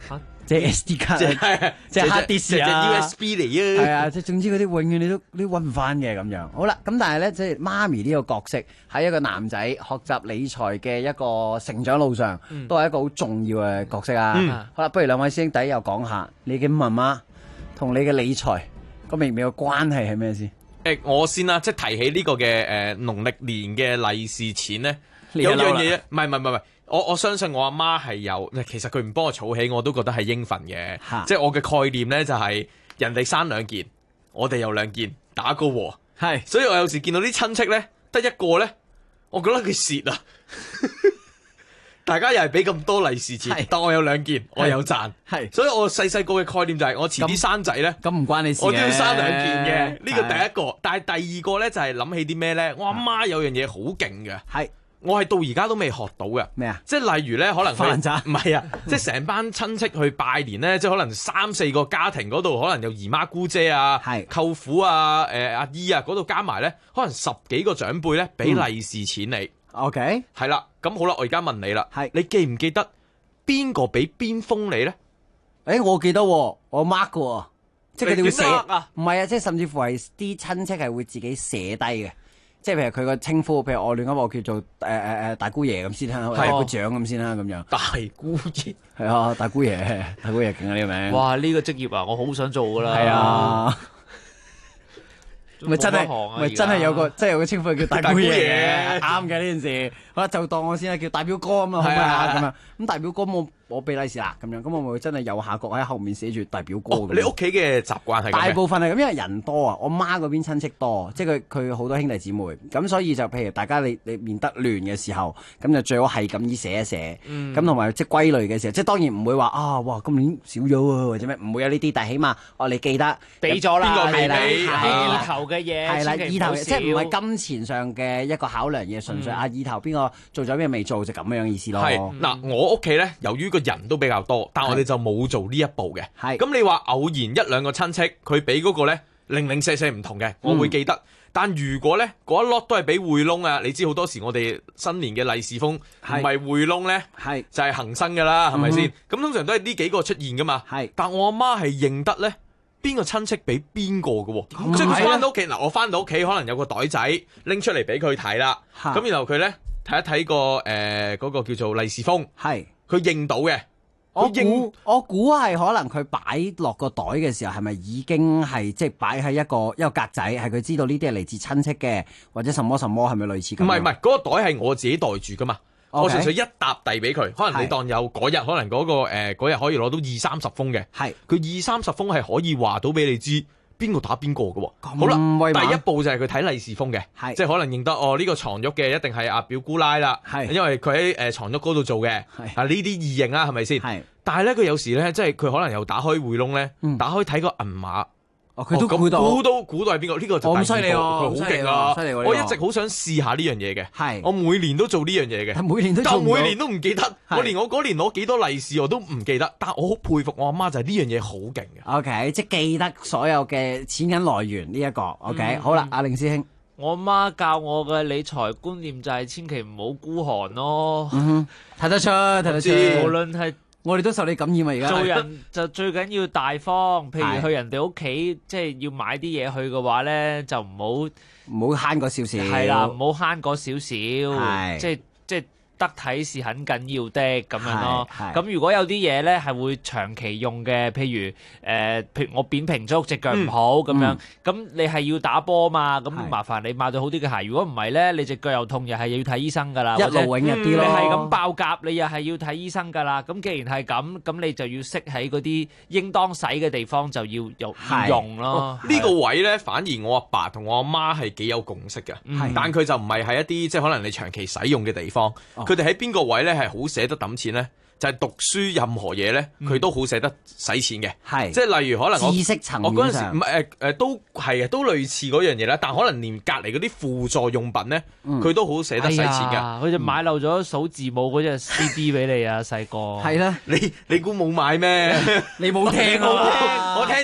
即係 SD 卡，即係 hard disk 啊 ，USB 嚟啊， 係啊，即係總之嗰啲永遠你都揾唔翻嘅咁樣。好啦，咁但係咧，即係媽咪呢個角色喺一個男仔學習理財嘅一個成長路上，都係一個好重要嘅角色啊。好啦，不如兩位師兄弟又講下你嘅媽媽同你嘅理財個微妙嘅關係係咩先？ 我先啦，即係提起呢個嘅農曆年嘅利是錢咧，有樣嘢，唔係，我相信我阿媽係有，其實佢唔幫我儲起，我都覺得係應份嘅。即係我嘅概念咧，就係人哋生2件，我哋有2件，打個和。係，所以我有時見到啲親戚咧得一個咧，我覺得佢蝕啊。大家又係俾咁多利是錢，但我有2件，我有賺。係，所以我細個嘅概念就係我遲啲生仔咧， 咁唔關你事嘅， 我都要生2件嘅。呢個第一個，但係第二個咧就係諗起啲咩咧？我阿媽有樣嘢好勁嘅，係我係到而家都未學到嘅。咩啊？即係例如咧，可能發爛渣唔係啊，即係成班親戚去拜年咧，即係可能3、4個家庭嗰度，可能有姨媽姑姐啊、舅父啊、阿姨啊嗰度加埋咧，可能10幾個長輩咧俾利是錢你。OK， 係啦，咁好啦，我而家問你啦，你記唔記得邊個俾邊封你咧？ 我記得喎，我 mark 嘅喎，即係佢哋會寫啊，唔係啊，即係甚至乎係啲親戚係會自己寫低嘅，即係譬如佢個稱呼，譬如我亂咁我叫做大姑爺咁先啦，係個長咁先啦，咁樣。 大姑爺係啊，大姑爺勁啊呢個名。 哇，呢個職業啊，我好想做噶啦。 係啊。咪真係有個稱呼叫大姑爺嘅，啱嘅呢件事。好啦，就當我先啦，叫大表哥咁啊，好唔好啊？咁樣咁大表哥我俾利是啦，咁樣咁我咪真係右下角喺後面寫住大表哥。 你屋企嘅習慣係大部分係咁，因為人多啊，我媽嗰邊親戚多，即係佢好多兄弟姊妹，咁所以就譬如大家你面得亂嘅時候，咁就最好係咁依寫一寫，咁同埋即係歸類嘅時候，即係當然唔會話啊，哇今年少咗啊或者咩，唔會有呢啲，但係起碼你記得俾咗啦， 邊個未俾意頭嘅嘢， 係啦，意頭即係唔係金錢上嘅一個考量嘢，純粹意頭邊個做咗咩未做就咁樣意思咯。 係嗱，我屋企咧，由於個人都比較多，但我哋就冇做呢一步嘅。係咁，你話偶然1、2個親戚佢俾嗰個咧零零舍舍唔同嘅，我會記得。但如果咧嗰一 lot 都係俾匯窿啊，你知好多時我哋新年嘅利是封唔係匯窿咧，係就係恒生噶啦，係咪先？咁通常都係呢幾個出現噶嘛。係，但我阿媽係認得咧。邊個親戚俾邊個嘅喎？即係佢翻到屋企嗱，我翻到屋企可能有個袋仔拎出嚟俾佢睇啦。咁然後佢咧睇一睇個嗰個叫做利是封，係佢認到嘅。 我估係可能佢擺落個袋嘅時候，係咪已經係即係擺喺一個格仔，係佢知道呢啲係嚟自親戚嘅，或者什麼什麼係咪類似咁？ 唔係，嗰個袋係我自己袋住噶嘛。Okay. 我純粹一沓遞俾佢，可能你當有嗰日，可能嗰日可以攞到20-30封嘅，係佢20-30封係可以話到俾你知邊個打邊個嘅。好啦，第一步就係佢睇利是封嘅，即係可能認得呢個床褥嘅一定係阿表姑奶啦，因為佢喺床褥嗰度做嘅，啊呢啲易認啦，係咪先？但係咧佢有時咧，即係佢可能又打開匯窿咧，打開睇個銀碼。 佢都估到係邊個？呢個就咁犀利喎， 佢好勁啊！ 犀利喎！ 我一直好想試下呢樣嘢嘅，係我每年都做呢樣嘢嘅， 但每年都唔記得。我連我嗰年攞幾多利是我都唔記得，但我好佩服我阿媽就係呢樣嘢好勁嘅。 OK， 即係記得所有嘅錢銀來源呢一個。OK，好啦，阿令師兄， 我媽教我嘅理財觀念就係千祈唔好孤寒咯。 睇得出， 無論係。 我哋都受你感染啊！而家做人就最緊要大方，譬如去人哋屋企，即係要買啲嘢去嘅話咧，就唔好慳嗰少少。 係啦，唔好慳嗰少少，即係得體是很緊要的咁樣咯。咁如果有啲嘢咧係會長期用嘅，譬如我扁平足隻腳唔好咁樣，咁你係要打波嘛，咁麻煩你買對好啲嘅鞋。如果唔係咧，你隻腳又痛，又係要睇醫生㗎啦。 一勞永逸啲咯。 你係咁爆甲，你又係要睇醫生㗎啦。咁既然係咁，咁你就要識喺嗰啲應當使嘅地方就要用咯。 呢個位咧，反而我阿爸同我阿媽係幾有共識嘅，但佢就唔係喺一啲即係可能你長期使用嘅地方。佢哋喺邊個位咧係好捨得抌錢咧？就係讀書任何嘢咧，佢都好捨得使錢嘅。係，即係例如可能知識層面上， 我嗰陣時唔係都係啊，都類似嗰樣嘢啦。但可能連隔離嗰啲輔助用品咧，佢都好捨得使錢㗎。 佢就買漏咗數字母嗰隻 CD 俾你啊，細個。 係啦， 你估冇買咩？ 你冇聽我聽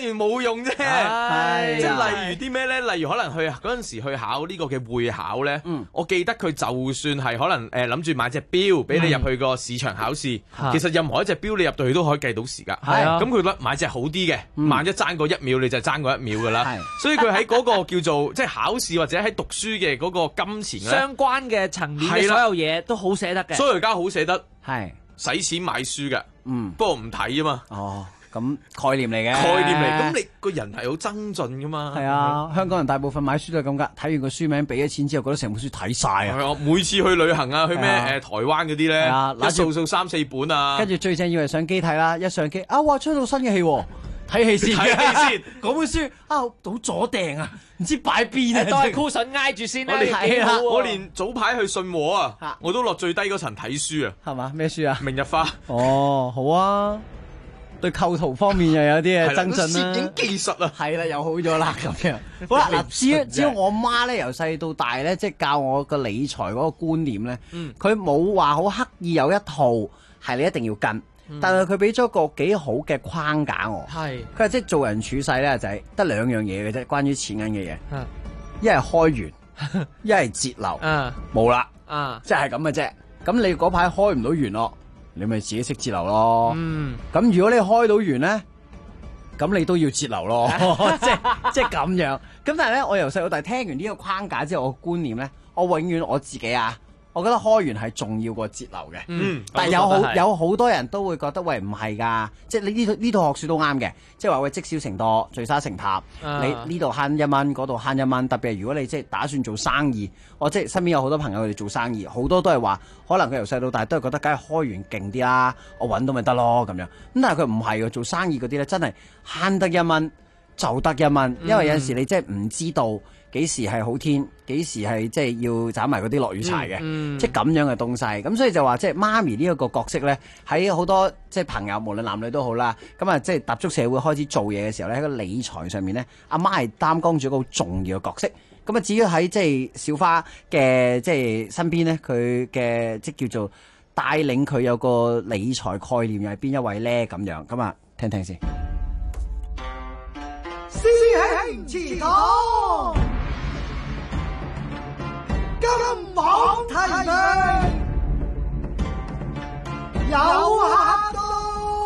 完冇用啫。即係例如啲咩咧？例如可能去嗰陣時去考呢個嘅會考咧，我記得佢就算係可能諗住買隻錶俾你入去個市場考試，其實任何一隻錶你入到去都可以計到時㗎。咁佢覺得買隻好啲嘅，萬一爭過1秒你就爭過1秒㗎啦。所以佢喺嗰個叫做即係考試或者喺讀書嘅嗰個金錢相關嘅層面嘅所有嘢都好捨得嘅。 所以而家好捨得， 係使錢買書嘅。不過唔睇啊嘛。 哦，咁概念嚟嘅。 概念嚟，咁你個人係好增進噶嘛。係啊，香港人大部分買書都係咁噶，睇完個書名俾咗錢之後，覺得成本書睇晒啊。 係啊，每次去旅行啊，去咩台灣嗰啲咧，一掃3-4本啊。 跟住最正要係上機睇啦，一上機啊，哇，出到新嘅戲喎。睇戲先，嗰本書啊，好阻訂啊，唔知擺邊啊， 都係 cushion 挨住先啦。 我連早排去信和啊，我都落最低嗰層睇書啊。 係嘛？咩書啊？ 明日花。 哦，好啊，對構圖方面又有啲嘅增進啦。 攝影技術啊， 係啦，又好咗啦咁樣。好啦，嗱，只要我媽咧由細到大咧，即係教我個理財嗰個觀念咧，佢冇話好刻意有一套係你一定要跟。但係佢俾咗個幾好嘅框架我，佢話即係做人處世咧就係得2樣嘢嘅啫，關於錢銀嘅嘢，一係開源，一係節流，冇啦，即係咁嘅啫。咁你嗰排開唔到源咯，你咪自己識節流咯。咁如果你開到源咧，咁你都要節流咯，即係咁樣。咁但係咧，我由細到大聽完呢個框架之後，我觀念咧，我永遠我自己啊。我覺得開源係重要過節流嘅，但係有好多人都會覺得喂唔係㗎，即係你呢套學説都啱嘅，即係話喂積少成多，聚沙成塔，你呢度慳1蚊，嗰度慳1蚊，特別係如果你即係打算做生意，我即係身邊有好多朋友佢哋做生意，好多都係話，可能佢由細到大都係覺得梗係開源勁啲啦，我揾到咪得咯咁樣，咁但係佢唔係㗎，做生意嗰啲咧真係慳得1蚊就得1蚊，因為有陣時你真係唔知道。幾時係好天？幾時係即係要斬埋嗰啲落雨柴嘅？即係咁樣嘅東西。咁所以就話即係媽咪呢一個角色咧，喺好多即係朋友，無論男女都好啦。咁啊，即係踏足社會開始做嘢嘅時候咧，喺個理財上面咧，阿媽係擔當住一個好重要嘅角色。咁啊，至於喺即係小花嘅即係身邊咧，佢嘅即係叫做帶領佢有個理財概念又係邊一位咧？咁樣咁啊，聽聽先。 師兄祠堂。金榜題名有客到。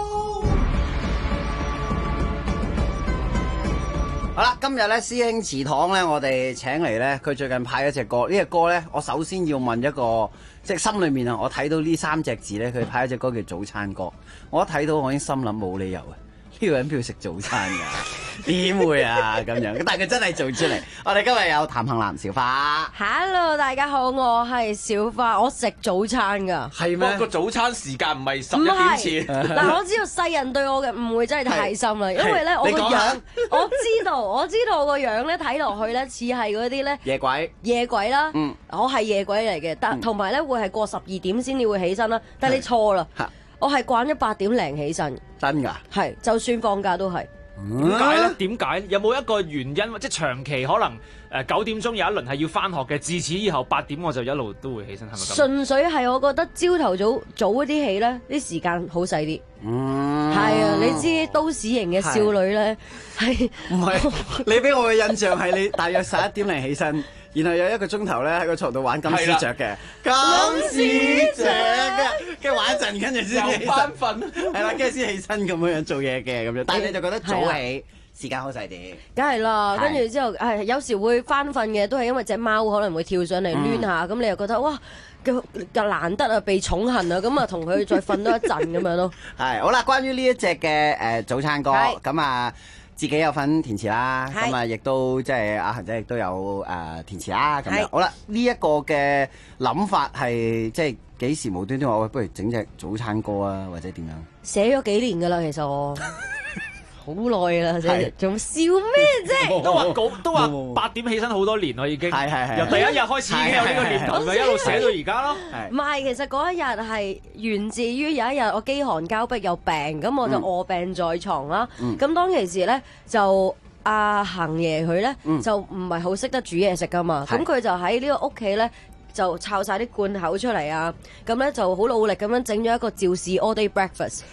好啦，今日咧師兄祠堂咧，我哋請嚟咧，佢最近派一隻歌。呢隻歌咧，我首先要問一個，即係心裏面啊，我睇到呢3隻字咧，佢派一隻歌叫早餐歌。我一睇到我已經心諗冇理由啊，呢個人邊度食早餐㗎？點會啊咁樣？但係佢真係做出嚟。我哋今日有譚杏南小花。 Hello， 大家好，我係小花，我食早餐㗎。 係咩？個早餐時間唔係11點前。 嗱，我知道世人對我嘅誤會真係太深啦，因為咧我個樣，我知道我個樣咧睇落去咧似係嗰啲咧夜鬼啦。我係夜鬼嚟嘅，但同埋咧會係過12點先至會起身啦。但係你錯啦，我係慣咗8點零起身。 真㗎？ 係，就算放假都係。 點解咧？點解？有冇一個原因？即係長期可能9點鐘有一輪係要翻學嘅，自此以後8點我就一路都會起身，係咪咁？ 純粹係我覺得朝頭早嗰啲戲咧，啲時間好細啲。係啊，你知都市型嘅少女咧係唔係？你俾我嘅印象係你大約11點零起身。然後有1個鐘頭咧喺個床度玩金絲雀嘅，金絲雀嘅，跟住玩一陣，跟住先起身瞓，係啦，跟住先起身咁樣做嘢嘅咁樣。但係你就覺得早起時間好細啲， 梗係啦。跟住之後有時會翻瞓嘅，都係因為隻貓可能會跳上嚟攣下，咁你又覺得哇，咁難得啊，被寵幸啊，咁啊同佢再瞓多一陣咁樣咯。 係好啦，關於呢一隻嘅早餐歌咁啊。自己有份填詞啦，咁啊亦都即係阿嫻姐亦都有填詞啦，咁樣好啦。呢一個嘅諗法係即係幾時無端端話不如整隻早餐歌啊，或者點樣？ 寫咗幾年噶啦，其實我好耐啦，即係仲笑咩啫？ 都話8點起身好多年咯，已經係由第一日開始已經有呢個念頭，咪一路寫到而家咯。 唔係，其實嗰一日係源自於有一日我飢寒交迫有病，咁我就臥病在床啦。咁當其時咧就阿恆爺佢咧就唔係好識得煮嘢食噶嘛，咁佢就喺呢個屋企咧就摷晒啲罐頭出嚟啊，咁咧就好努力咁樣整咗一個趙氏 all day breakfast。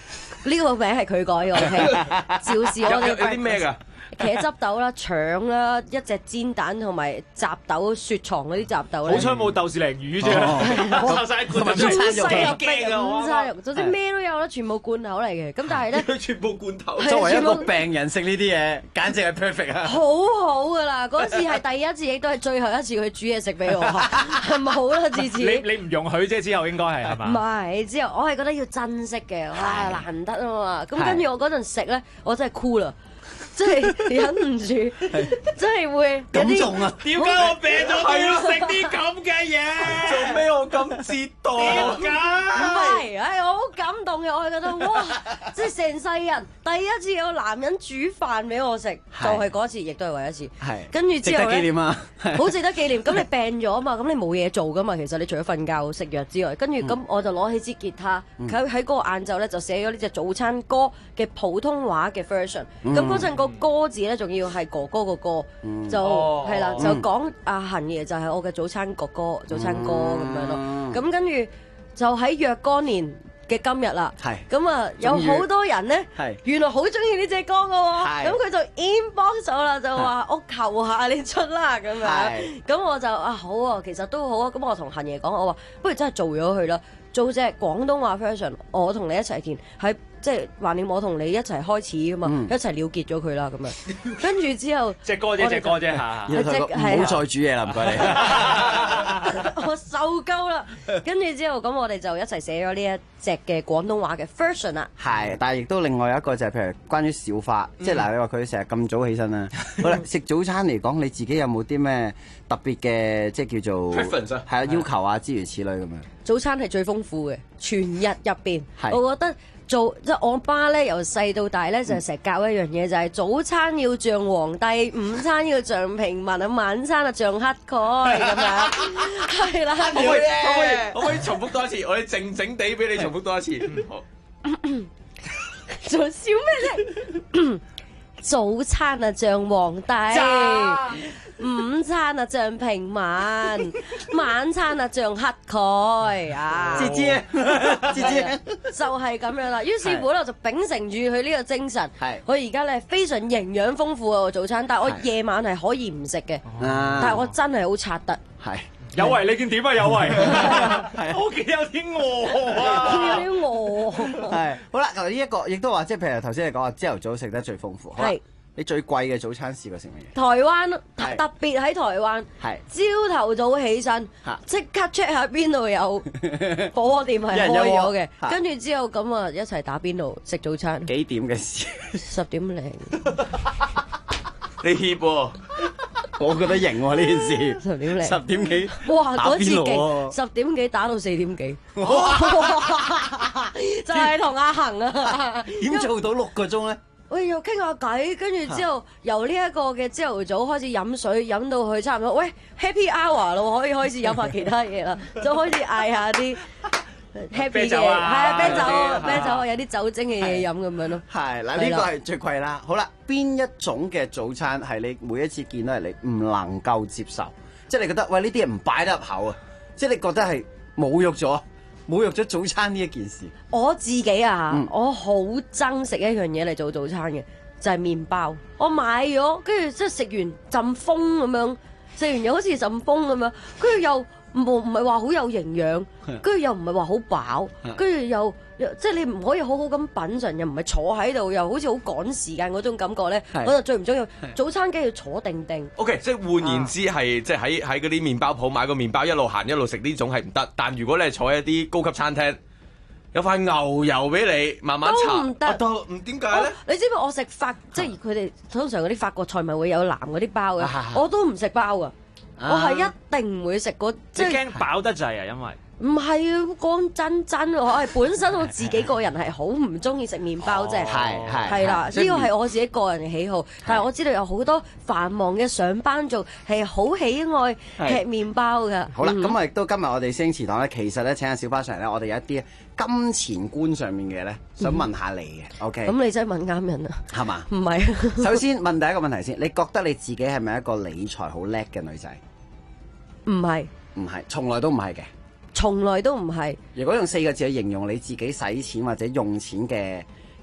呢個名係佢改嘅，OK。趙氏我哋有啲咩㗎？ 茄汁豆啦、腸啦、一隻煎蛋同埋雜豆雪藏嗰啲雜豆咧。 好彩冇豆豉鯪魚啫，炸晒罐頭中西合驚璧午餐肉， 啊！ 總之咩都有啦，全部罐頭嚟嘅。咁但係咧， 全部罐頭。 作為一個病人食呢啲嘢，簡直係 perfect 啊！ 好好噶啦，嗰次係第一次，亦都係最後一次佢煮嘢食俾我，係咪好啦？次次你唔容許啫，之後應該係嘛？ 唔係，之後我係覺得要珍惜嘅，哇難得啊嘛！咁跟住我嗰陣食咧，我真係哭啦。真係忍唔住，真係會感動啊！ 點解我病咗都要食啲咁嘅嘢？ 做咩我咁折墮？ 點解？ 唔係，我好感動嘅，我係覺得哇！即係成世人第一次有個男人煮飯俾我食，就係嗰次，亦都係唯一一次。 係。 跟住之後咧， 值得紀念啊！ 好值得紀念。咁你病咗啊嘛，咁你冇嘢做噶嘛，其實你除咗瞓覺食藥之外，跟住咁我就攞起支吉他，喺嗰個晏晝咧就寫咗呢隻早餐歌嘅普通話嘅 version。咁嗰陣個歌字咧，仲要係哥哥個歌，就係啦，就講阿恆爺就係我嘅早餐哥哥、早餐歌咁樣咯。咁跟住就喺若干年嘅今日啦，咁啊有好多人咧，原來好中意呢隻歌㗎喎，咁佢就 inbox 咗啦，就話我求下你出啦咁樣，咁我就好啊，其實都好啊，咁我同恆爺講，我話不如真係做咗佢啦，做隻廣東話 version，我同你一齊填喺。即係橫掂我同你一齊開始啊嘛，一齊了結咗佢啦咁樣。跟住之後， 隻歌啫，隻歌啫嚇。 唔好再煮嘢啦，唔該你。 我受夠啦。跟住之後，咁我哋就一齊寫咗呢一隻嘅廣東話嘅 version 啦。 係，但係亦都另外有一個就係譬如關於小花，即係嗱，你話佢成日咁早起身啦。好啦，食早餐嚟講，你自己有冇啲咩特別嘅即係叫做係啊要求啊諸如此類咁樣？早餐係最豐富嘅，全日入邊，我覺得。即係我爸咧，由細到大咧就成日教一樣嘢，就係早餐要像皇帝，午餐要像平民啊，晚餐啊像乞丐咁樣，係啦。 可唔可以重複多一次？我哋靜靜地俾你重複多一次。好。 仲笑咩啫？早餐啊像皇帝。午餐啊像平民，晚餐啊像乞丐啊！ 姐姐就係咁樣啦。於是乎咧，我就秉承住佢呢個精神。我而家咧非常營養豐富嘅早餐，但係我夜晚係可以唔食嘅。但係我真係好刷得。 有為你見點啊？有為，我見有啲餓啊！ 有啲餓。 係好啦，呢一個亦都話，即係譬如頭先你講話，朝頭早食得最豐富。係。你最貴嘅早餐試過食乜嘢？ 台灣特別喺台灣，朝頭早起身，即刻 check 下邊度有火鍋店係開咗嘅，跟住之後咁啊一齊打邊爐食早餐。 幾點嘅事 ？10點零。 你協喎， 我覺得型喎呢件事。 10點零。 10點幾？ 哇！嗰次勁，10點幾打到4點幾。就係同阿恆啊。 點做到6個鐘咧？ 喂，又傾下偈，跟住之後由呢一個嘅朝頭早開始飲水，飲到去差唔多，喂 Happy Hour 咯，可以開始飲下其他嘢啦，就開始嗌下啲 Happy 嘅，係啊啤酒，有啲酒精嘅嘢飲咁樣咯。 係嗱，呢個係最貴啦。好啦，邊一種嘅早餐係你每一次見到係你唔能夠接受，即係你覺得喂呢啲嘢唔擺得入口啊，即係你覺得係侮辱咗早餐呢一件事。我自己啊，我好憎食一樣嘢嚟做早餐嘅，就係麵包。我買咗，跟住即係食完陣風咁樣，食完又好似陣風咁樣，跟住又唔係話好有營養，跟住又唔係話好飽，跟住又即係你唔可以好好咁品嚐，又唔係坐喺度，又好似好趕時間嗰種感覺咧，我就最唔中意。早餐梗係要坐定定。 OK， 即係換言之係即係喺嗰啲麵包鋪買個麵包一路行一路食呢種係唔得，但如果你係坐喺啲高級餐廳，有塊牛油俾你慢慢搽， 都唔得。 唔點解咧？ 你知唔知我食即係佢哋通常嗰啲法國菜咪會有藍嗰啲包嘅，我都唔食包噶。我係一定唔會食嗰， 即係驚飽得滯啊！因為唔係啊，講真，我係本身我自己個人係好唔中意食麵包啫，係啦，呢個係我自己個人嘅喜好。但係我知道有好多繁忙嘅上班族係好喜愛吃麵包㗎。 好啦，咁啊亦都今日我哋星馳堂咧，其實咧請阿小花上嚟咧，我哋有一啲金錢觀上面嘅咧，想問下你嘅。OK， 咁你真係問啱人啊，係嘛？唔係。 首先問第一個問題先，你覺得你自己係咪一個理財好叻嘅女仔？ 唔係， 從來都唔係嘅。從來都唔係。如果用4個字去形容你自己使錢或者用錢嘅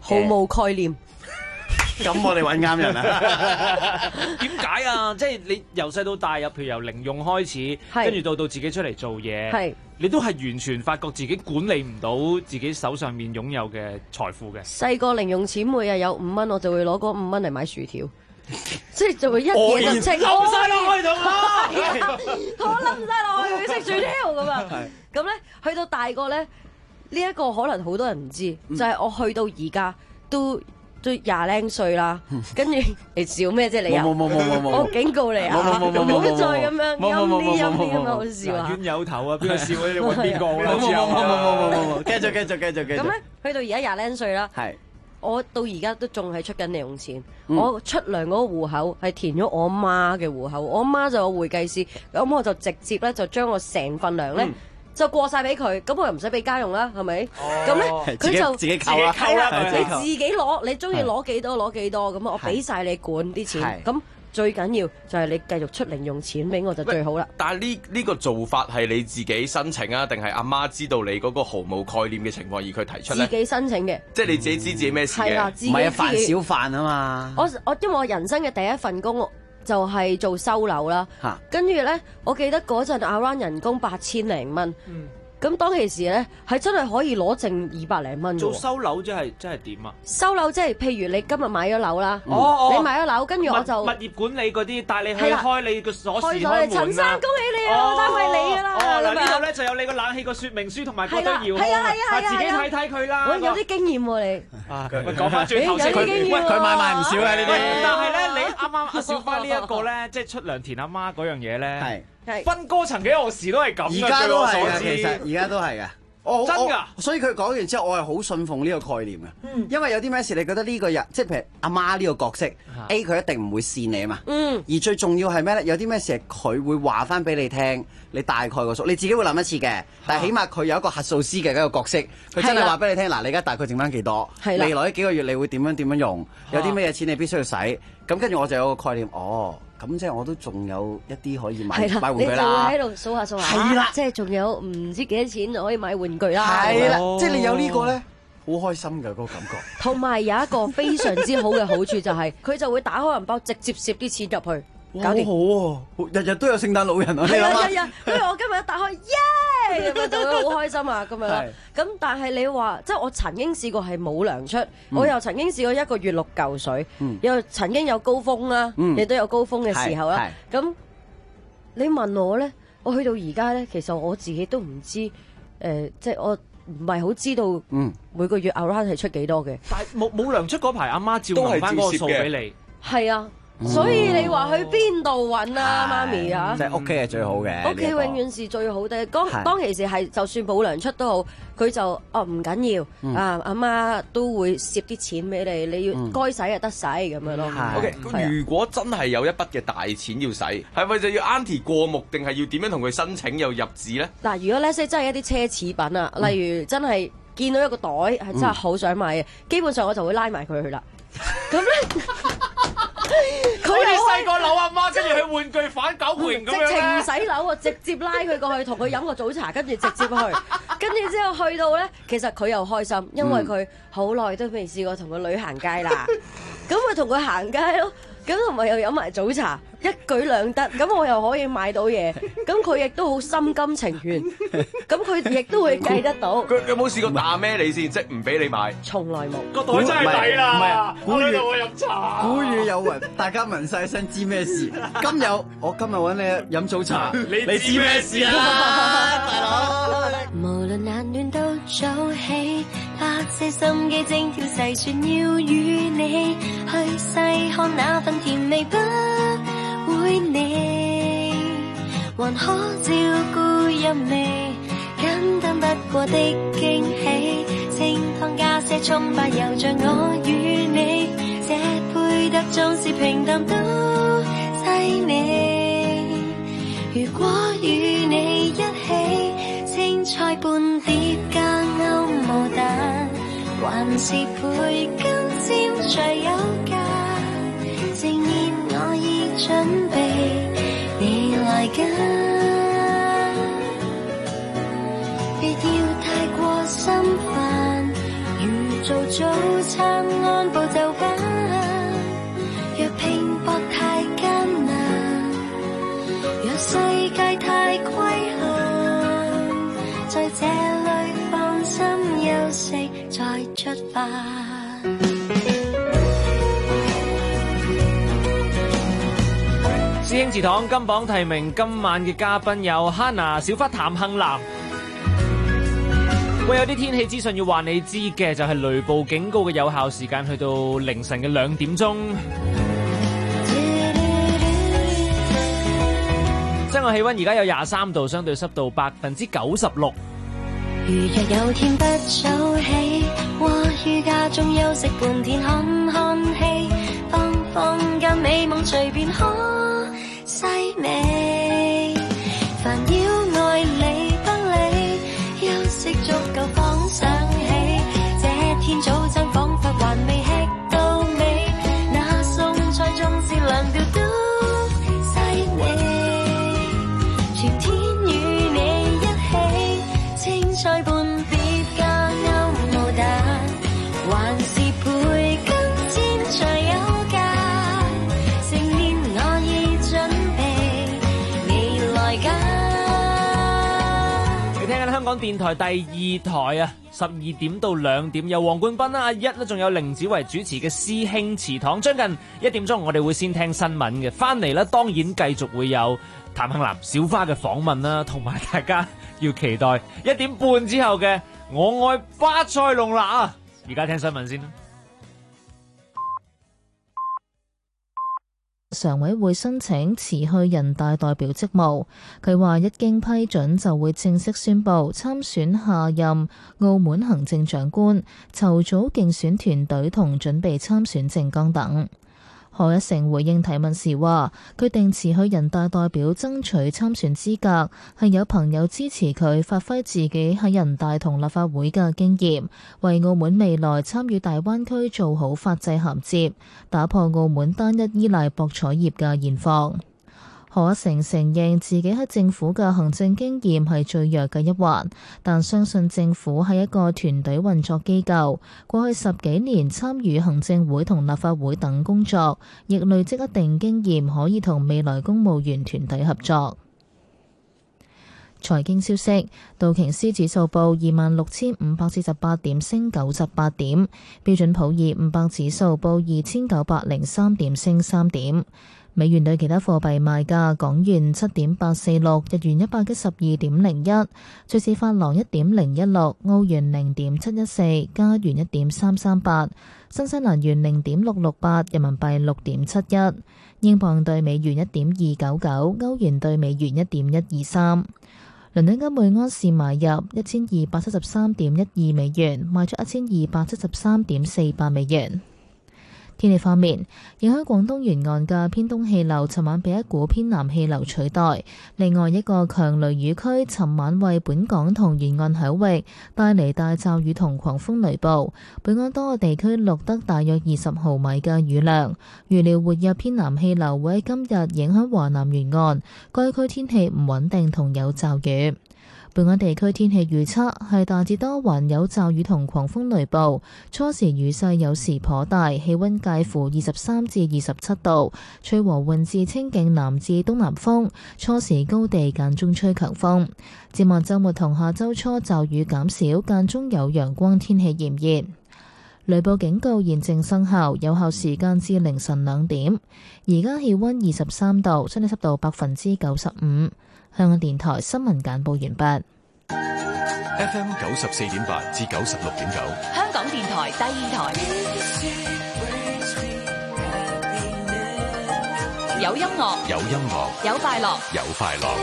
毫無概念。 咁我哋揾啱人啦。 點解啊？即係你由細到大，譬如由零用開始，跟住到自己出嚟做嘢，你都係完全發覺自己管理唔到自己手上面擁有嘅財富嘅。 細個零用錢每日有5蚊，我就會攞嗰5蚊嚟買薯條。即係就會一嘢就清冧晒落去同我冧晒落去食薯條咁啊！咁咧去到大個咧，呢一個可能好多人唔知，就係我去到而家都20零歲啦，跟住你笑咩啫你啊？冇，我警告你啊！唔好再咁樣陰啲咁樣好笑啊！ 冤有頭啊！邊個笑你揾邊個啦？ 冇，繼續。 咁咧去到而家20零歲啦，我到而家都仲係出緊零用錢。我出糧嗰個戶口係填咗我媽嘅戶口，我媽就有會計師，咁我就直接咧就將我成份糧咧。就過晒俾佢，咁我又唔使俾家用啦，係咪？咁咧佢就自己扣啦， 你自己攞，你中意攞幾多攞幾多，咁我俾晒你管啲錢。咁最緊要就係你繼續出零用錢俾我就最好啦。 但係呢個做法係你自己申請啊，定係阿媽知道你嗰個毫無概念嘅情況而佢提出咧？ 自己申請嘅， 即係你自己知自己咩事嘅？ 唔係煩小飯啊嘛。 我因為我人生嘅第一份工就係做收樓啦，跟住咧，我記得嗰陣around人工8000零蚊，咁當其時咧係真係可以攞剩200零蚊。 做收樓即係點啊？ 收樓即係譬如你今日買咗樓啦，你買咗樓，跟住我就物業管理嗰啲帶你去開你個鎖匙開門。 陳生恭喜你啊，單位你㗎啦。 嗱呢度咧就有你個冷氣個說明書同埋嗰堆遙控，自己睇睇佢啦。 我有啲經驗喎你。 喂，講翻轉頭先， 佢買唔少嘅呢啲。 但係咧，你啱啱阿小花呢一個咧，即係出糧填阿媽嗰樣嘢咧，分哥曾幾何時都係咁嘅。 而家都係嘅， 其實而家都係嘅。 真㗎， 所以佢講完之後，我係好信奉呢個概念嘅。因為有啲咩事，你覺得呢個人，即係譬如阿媽呢個角色 A， 佢一定唔會扇你啊嘛。而最重要係咩咧？有啲咩事係佢會話翻俾你聽，你大概個數，你自己會諗一次嘅。但係起碼佢有一個核數師嘅一個角色，佢真係話俾你聽。嗱，你而家大概剩翻幾多？未來呢幾個月你會點樣用？有啲咩嘢錢你必須要使？咁跟住我就有個概念，咁即係我都仲有一啲可以買玩具啦。 你就會喺度數下。係啦，即係仲有唔知幾多錢就可以買玩具啦。 係啦，即係你有呢個咧，好開心嘅嗰個感覺。 同埋有一個非常之好嘅好處就係，佢就會打開銀包，直接攝啲錢入去。 好好喎，日日都有聖誕老人啊！ 係啊，日日，因為我今日一打開，耶咁樣就會好開心啊！咁樣，咁但係你話，即係我曾經試過係冇糧出，我又曾經試過一個月6嚿水，又曾經有高峰啦，亦都有高峰嘅時候啦。咁你問我咧，我去到而家咧，其實我自己都唔知，即係我唔係好知道，每個月 around 係出幾多嘅。 但係冇糧出嗰排，阿媽照還翻嗰個數俾你。 係啊。所以你話去邊度揾啊，媽咪啊？ 即係屋企係最好嘅。 屋企永遠是最好嘅。當其時係就算冇糧出都好，佢就唔緊要啊，阿媽都會攝啲錢俾你，你要該使就得使咁樣咯。 OK，如果真係有一筆嘅大錢要使，係咪就要 Auntie 過目，定係要點樣同佢申請又入紙咧？ 嗱，如果咧真係一啲奢侈品啊，例如真係見到一個袋係真係好想買嘅，基本上我就會拉埋佢去啦。咁咧。 佢哋細個扭阿媽，跟住去玩具反九盤咁樣， 直情唔使扭啊，直接拉佢過去同佢飲個早茶，跟住直接去，跟住之後去到咧，其實佢又開心，因為佢好耐都未試過同個女行街啦，咁咪同佢行街咯。咁同埋又飲埋早茶，一舉兩得，咁我又可以買到嘢，咁佢亦都好心甘情願，咁佢亦都會計得到。 佢有冇試過打咩你先，即係唔俾你買？ 從來冇。 個袋真係抵啦！ 古語我飲茶， 古語有云，大家聞晒身知咩事。我今日揾你飲早茶，你知咩事啊，大佬？ 無論難暖都早起，把些心機精挑細算，要與你去細看那份甜味不會膩，還可照顧入味，簡單不過的驚喜，清湯加些蔥花，又像我與你，這配搭縱是平淡都細膩。如果與你一起，青菜半碟加歐姆蛋，還是配金尖最有價。盛宴我已準備，你來跟，別要太過心煩，如做早餐按部就班，若拼搏太艱難，若世界太規限，在這裏放心休息再出發。 師兄祠堂金榜題名，今晚嘅嘉賓有 Hannah、小花、譚杏南。喂，有啲天氣資訊要話你知嘅，就係雷暴警告嘅有效時間去到凌晨嘅2點鐘。室外氣溫而家有23度，相對濕度96%。 如若有天不早起，或於家中休息半天，看戲，放間美夢隨便可細味，煩擾愛理不理，休息足夠方想起，這天早餐彷彿還未吃到尾，那餸菜縱是涼掉都細味，全天與你一起，青菜半碟加歐姆蛋，還是培根煎菜有價，成年我已準備未來家。 你聽緊香港電台第2台啊，12點到2點有黃冠斌啦、阿一啦，仲有凌子維主持嘅師兄祠堂。將近1點鐘，我哋會先聽新聞嘅，翻嚟啦，當然繼續會有譚杏南、小花嘅訪問啦，同埋大家要期待1點半之後嘅我愛巴塞隆拿啊！而家聽新聞先啦。 常委會申請辭去人大代表職務，佢話一經批准就會正式宣布參選下任澳門行政長官，籌組競選團隊同準備參選政綱等。賀一誠回應提問時話，決定辭去人大代表爭取參選資格，係有朋友支持佢發揮自己喺人大同立法會嘅經驗，為澳門未來參與大灣區做好法制銜接，打破澳門單一依賴博彩業嘅現況。賀一誠承認自己喺政府嘅行政經驗係最弱嘅一環，但相信政府係一個團隊運作機構，過去10幾年參與行政會同立法會等工作，亦累積一定經驗，可以同未來公務員團隊合作。財經消息，道瓊斯指數報26,548點，升98點；標準普爾500指數報2,903點，升3點。美元對其他貨幣賣價：港元7.846，日元112.01，瑞士法郎1.016，澳元0.714，加元1.338，新西蘭元0.668，人民幣6.71，英鎊對美元1.299，歐元對美元1.123。倫敦金每安士買入1273.12美元，賣出1273.48美元。天氣方面，影響廣東沿岸嘅偏東氣流尋晚被一股偏南氣流取代，另外一個強雷雨區尋晚為本港同沿岸海域帶嚟大驟雨同狂風雷暴，本港多個地區錄得大約20毫米嘅雨量。預料活躍偏南氣流會喺今日影響華南沿岸，該區天氣唔穩定同有驟雨。本港地區天氣預測係大致多雲，有驟雨同狂風雷暴，初時雨勢有時頗大，氣溫介乎23至27度，吹和緩至清勁南至東南風，初時高地間中吹強風。展望週末同下週初驟雨減少，間中有陽光，天氣炎熱。雷暴警告現正生效，有效時間至凌晨2點。而家氣溫23度，相對濕度95%。香港電台新聞簡報完畢。 FM 94.8至96.9， 香港電台第2台，有音樂， 有音樂， 有快樂， 有快樂。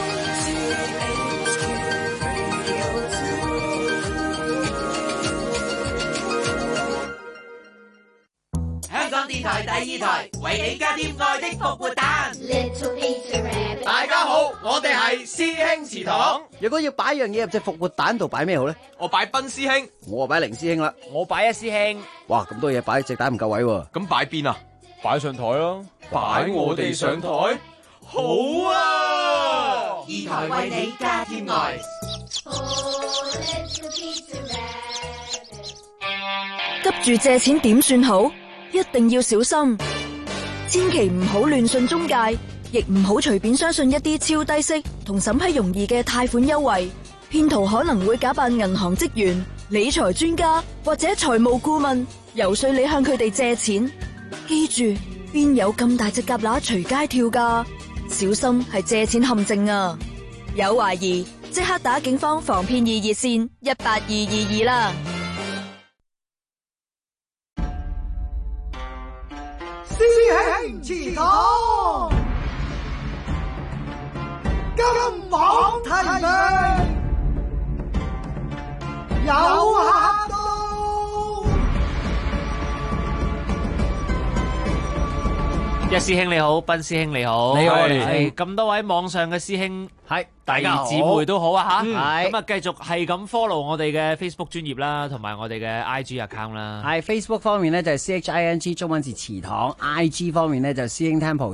香港電台第2台為你加添愛的復活蛋。大家好，我哋係師兄祠堂。 如果要擺樣嘢入隻復活蛋度，擺咩好咧？ 我擺賓師兄， 我擺凌師兄啦。 我擺一師兄。 哇，咁多嘢擺，隻蛋唔夠位喎。 咁擺邊啊？ 擺上台咯。 擺我哋上台？好啊！2台為你加添愛。 急住借錢點算好？一定要小心，千祈唔好亂信中介，亦唔好隨便相信一啲超低息同審批容易嘅貸款優惠。騙徒可能會假扮銀行職員、理財專家或者財務顧問，游說你向佢哋借錢。記住，邊有咁大隻蛤乸隨街跳㗎？小心係借錢陷阱啊！有懷疑即刻打警方防騙易熱線18222啦！ 師兄祠堂，金榜題名，有客到。 一師兄你好，斌師兄你好， 你好， 係咁多位網上嘅師兄， 係弟姊妹都好啊吓， 係咁啊繼續係咁 follow 我哋嘅 Facebook 專頁啦，同埋我哋嘅 IG account 啦。 係 Facebook 方面咧就係 CHING 中文字祠堂 ，IG 方面咧就係師兄 Temple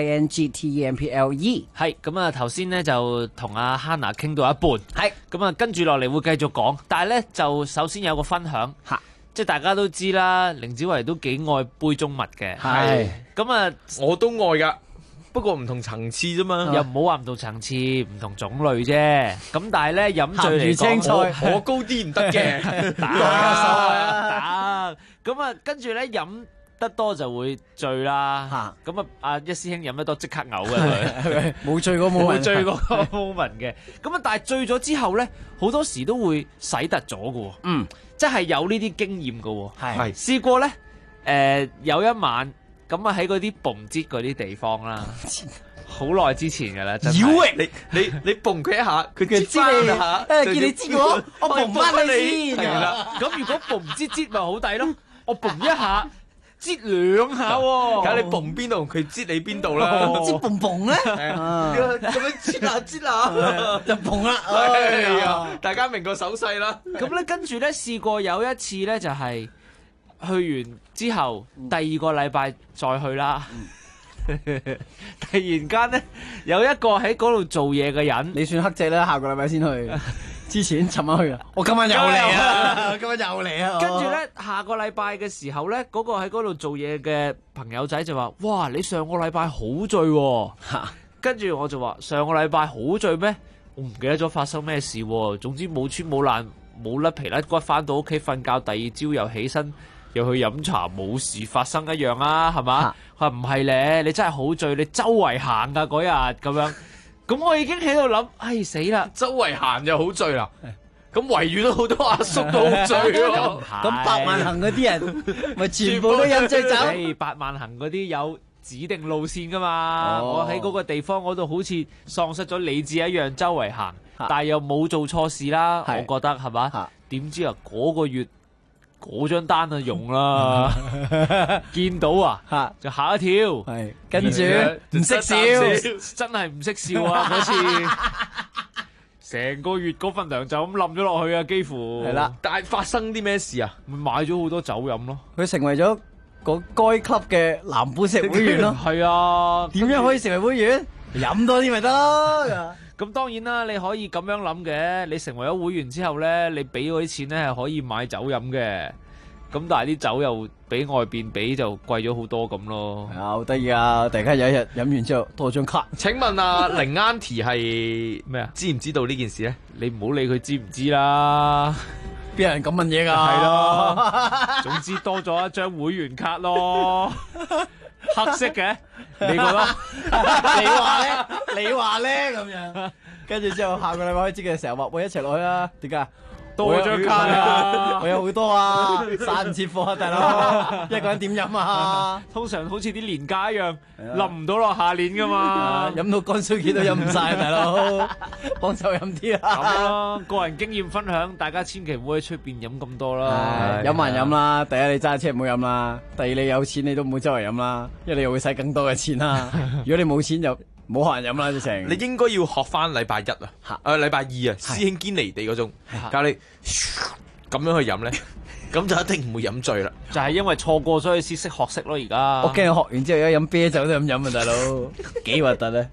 CHINGTEMPLE。 係咁啊，頭先咧就同阿 Hannah 傾到一半，係咁啊，跟住落嚟會繼續講，但係咧就首先有個分享。即係大家都知啦，凌子維都幾愛杯中物嘅， 係咁啊， 我都愛噶，不過唔同層次啫嘛， 又唔好話唔同層次，唔同種類啫。咁但係咧飲醉嚟講， 我高啲唔得嘅， 打咁啊，跟住咧飲得多就會醉啦。咁啊，阿一師兄飲得多即刻嘔嘅佢， 冇醉過冇醉過 moment 嘅。咁啊，但係醉咗之後咧，好多時都會洗突咗嘅。 嗯。 即係有呢啲經驗嘅喎， 係試過咧，有一晚咁啊喺嗰啲蹦節嗰啲地方啦，好耐之前㗎啦，真係你蹦佢一下，佢知你下，見你知我蹦翻你先， 係啦。咁如果蹦節咪好抵咯，我蹦一下。擠兩下喎， 睇下你蹦邊度，佢擠你邊度啦。 擠蹦蹦咧， 咁樣擠下擠下就蹦啦。 係啊，大家明個手勢啦。 咁咧，跟住咧試過有一次咧，就係去完之後，第二個禮拜再去啦。突然間咧，有一個喺嗰度做嘢嘅人， 你算黑仔啦，下個禮拜先去。之前尋晚去啊，我今晚又嚟啊！今晚又嚟啊！ 跟住咧，下個禮拜嘅時候咧，嗰個喺嗰度做嘢嘅朋友仔就話：哇！你上個禮拜好醉喎！跟住我就話：上個禮拜好醉咩？我唔記得咗發生咩事喎。總之冇穿冇爛冇甩皮甩骨，翻到屋企瞓覺，第二朝又起身又去飲茶，冇事發生一樣啊，係嘛？佢話唔係咧，你真係好醉，你周圍行㗎嗰日咁樣。咁我已經喺度諗，唉死啦！ 周圍行就好醉啦。咁維園都好多阿叔都好醉喎。 咁百萬行嗰啲人咪全部都飲醉酒。 百萬行嗰啲有指定路線噶嘛。我喺嗰個地方嗰度好似喪失咗理智一樣，周圍行，但係又冇做錯事啦。我覺得係嘛？點知啊嗰個月嗰張單啊用啦，見到啊就嚇一跳， 跟住唔識笑， 真係唔識笑啊！嗰次成個月嗰份糧就咁冧咗落去啊，幾乎係啦。 但係發生啲咩事啊？ 咪買咗好多酒飲咯。 佢成為咗個該 club 嘅藍寶石會員咯。 係啊， 點樣可以成為會員？飲多啲咪得咯。 咁當然啦，你可以咁樣諗嘅。你成為咗會員之後咧，你俾嗰啲錢咧係可以買酒飲嘅。咁但係啲酒又比外邊比就貴咗好多咁咯。 係啊，好得意啊！突然間有一日飲完之後多張卡。 請問啊，凌 Auntie 係咩啊？ 知唔知道呢件事咧？ 你唔好理佢知唔知啦。 邊有人咁問嘢㗎？ 係咯。總之多咗一張會員卡咯。黑色嘅，你覺得？ 你話咧？你話咧咁樣？跟住之後下個禮拜開始嘅時候話喂一齊落去啊？點解？ 多張卡啊！ 我有好多啊，散唔切貨啊，大佬，一個人點飲啊？ 通常好似啲年假一樣，冧唔到落下年噶嘛， 飲到乾水機都飲唔晒，大佬，幫手飲啲啊！ 咁咯，個人經驗分享，大家千祈唔好喺出邊飲咁多啦。 飲還飲啦，第一你揸車唔好飲啦，第二你有錢你都唔好周圍飲啦，因為你又會使更多嘅錢啦。如果你冇錢就唔好學人飲啦，直情。 你應該要學翻禮拜一啊，禮拜二啊，師兄堅尼地嗰種，教你咁樣去飲咧，咁就一定唔會飲醉啦。 就係因為錯過所以先識學識咯，而家。 我驚你學完之後而家飲啤酒都咁飲啊，大佬，幾核突咧！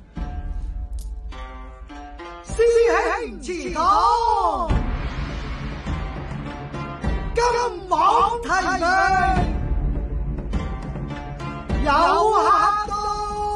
師兄祠堂， 金榜題名，有客到。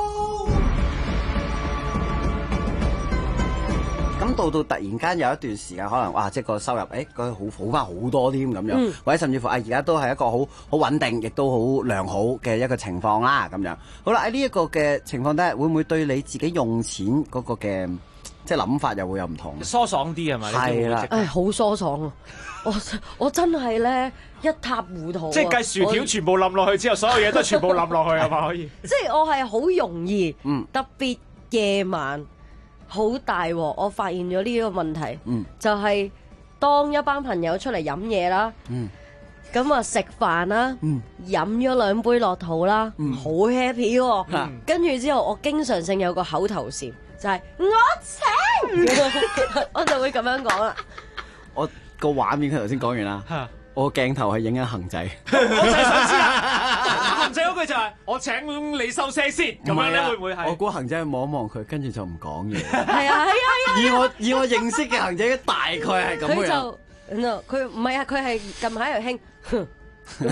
咁到突然間有一段時間，可能哇，即係個收入，佢好翻好多添咁樣，或者甚至乎而家都係一個好穩定，亦都好良好嘅一個情況啦咁樣。好啦，喺呢一個嘅情況底下，會唔會對你自己用錢嗰個嘅即係諗法又會有唔同？ 疏爽啲係咪？ 係啦， 好疏爽啊！我真係咧一塌糊塗。 即係計薯條全部冧落去之後，所有嘢都全部冧落去係嘛？可以。 即係我係好容易，特別夜晚。好大喎！我發現咗呢個問題，就係當一班朋友出嚟飲嘢啦，咁啊食飯啦，飲咗2杯落肚啦，好 happy 喎。跟住之後，我經常性有個口頭禪，就係我請，我就會咁樣講啦。 我個畫面佢頭先講完啦。我鏡頭係影緊恒仔， 我就係想知啦。恒仔嗰句就係我請你收聲先，咁樣咧會唔會係？ 我估恒仔望一望佢，跟住就唔講嘢。 係啊！ 以我認識嘅恒仔，大概係咁樣。 佢就佢唔係啊，佢係近排喺度興，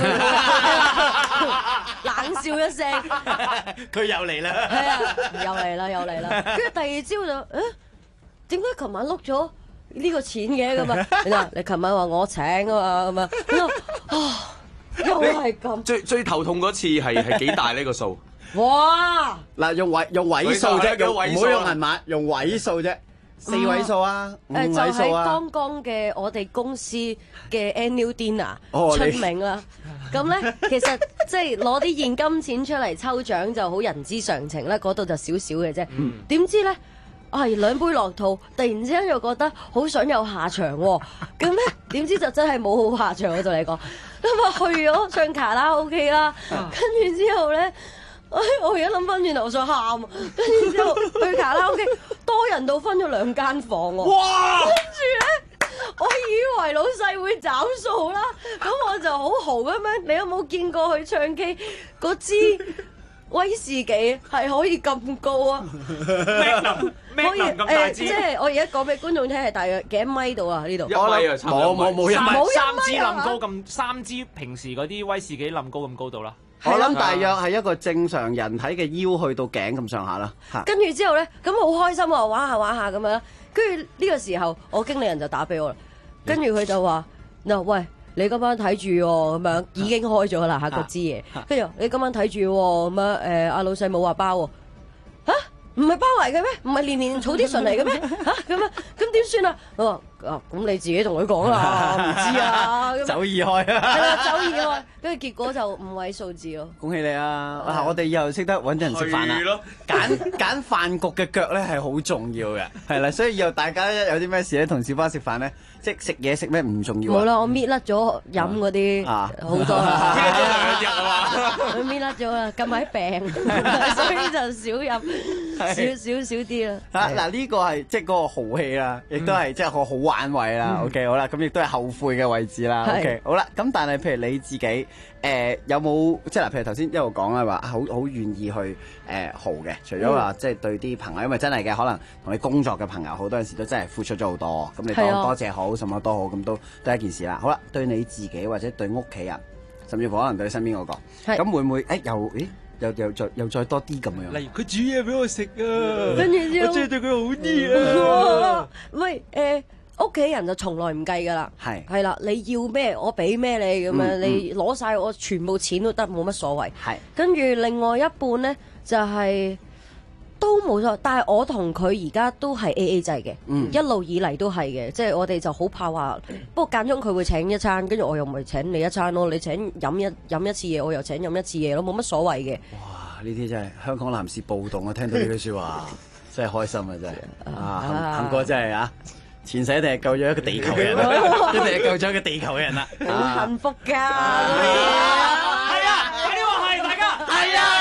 冷笑一聲。 佢又嚟啦！ 係啊，又嚟啦！跟住第二朝就點解琴晚碌咗呢個錢嘅咁啊？你琴晚話我請啊嘛咁啊，又係咁。 最頭痛嗰次係幾大呢個數？ 哇！ 嗱，用位數啫，唔好用銀碼，用位數啫，4位數啊，5位數啊。 就係剛剛嘅我哋公司嘅 annual dinner 出名啦。咁咧，其實即係攞啲現金錢出嚟抽獎就好人之常情啦，嗰度就少少嘅啫。點知咧？2杯落肚，突然之間又覺得好想有下場喎，咁咧點知就真係冇好下場，我就嚟講，咁啊去咗唱卡拉 OK 啦，跟住之後咧，我而家諗翻轉頭想喊，跟住之後去卡拉 OK， 多人到分咗2間房喎，哇！跟住咧，我以為老細會找數啦，咁我就好豪咁樣，你有冇見過去唱 K 嗰支威士忌係可以咁高啊？可以即係我而家講俾觀眾聽係大約幾多米度啊？呢度 1米啊， 冇 3支冧高咁，3支平時嗰啲威士忌冧高咁高度啦。 我諗大約係一個正常人體嘅腰去到頸咁上下啦。 跟住之後咧，咁好開心啊，玩下咁樣。跟住呢個時候，我經理人就打俾我啦。跟住佢就話：嗱，喂，你今晚睇住喎，咁樣已經開咗啦嚇嗰支嘢。跟住你今晚睇住喎，咁樣阿老細冇話包喎。嚇？唔係包嚟嘅咩？唔係年儲啲順嚟嘅咩？嚇咁啊？咁點算啊？我話咁你自己同佢講啦，唔知啊。 走易開啊！ 係啦，走易開，跟住結果就5位數字咯。 恭喜你啊！我哋以後識得揾人食飯啦。揀飯局嘅腳咧係好重要嘅，係啦，所以以後大家有啲咩事咧，同小花食飯咧，即係食嘢食咩唔重要。 冇啦，我搣甩咗飲嗰啲好多啦。 搣咗2日啊嘛！ 我搣甩咗啦，近排病，所以就少飲。少啲啦。 嗱呢個係即係嗰個豪氣啦，亦都係即係好玩位啦。OK 好啦，咁亦都係後悔嘅位置啦。OK 好啦，咁但係譬如你自己有冇即係嗱？譬如頭先一路講啦，話好願意去豪嘅，除咗話即係對啲朋友，因為真係嘅，可能同你工作嘅朋友好多陣時都真係付出咗好多。咁你講多謝好，什麼都好，咁都係一件事啦。好啦，對你自己或者對屋企人，甚至乎可能對你身邊嗰個，咁會唔會又再多啲咁樣？ 例如佢煮嘢俾我食啊， 跟住之後我中意對佢好啲啊。 喂，屋企人就從來唔計噶啦，係啦，你要咩我俾咩你咁樣，你攞晒我全部錢都得，冇乜所謂。跟住另外一半咧就係都冇錯，但係我同佢而家都係 AA 制嘅，一路以嚟都係嘅，即係我哋就好怕話，不過間中佢會請一餐，跟住我又唔係請你一餐咯，你請飲一次嘢，我又請飲一次嘢咯，冇乜所謂嘅。 哇！呢啲真係香港男士暴動啊！聽到呢句説話真係開心啊！真係幸哥真係啊！前世一定係救咗一個地球嘅人，一定係救咗一個地球嘅人啦！ 好幸福㗎， 係啊！快啲話係大家，係啊！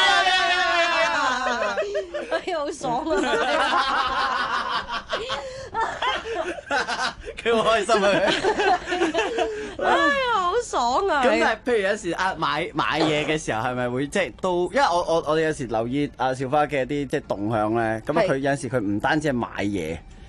好爽啊！ 佢好開心啊！ 哎呀，好爽啊！ 咁但係，譬如有時買嘢嘅時候，係咪會即係都？因為我哋有時留意阿小花嘅啲即係動向咧，咁佢有陣時佢唔單止係買嘢，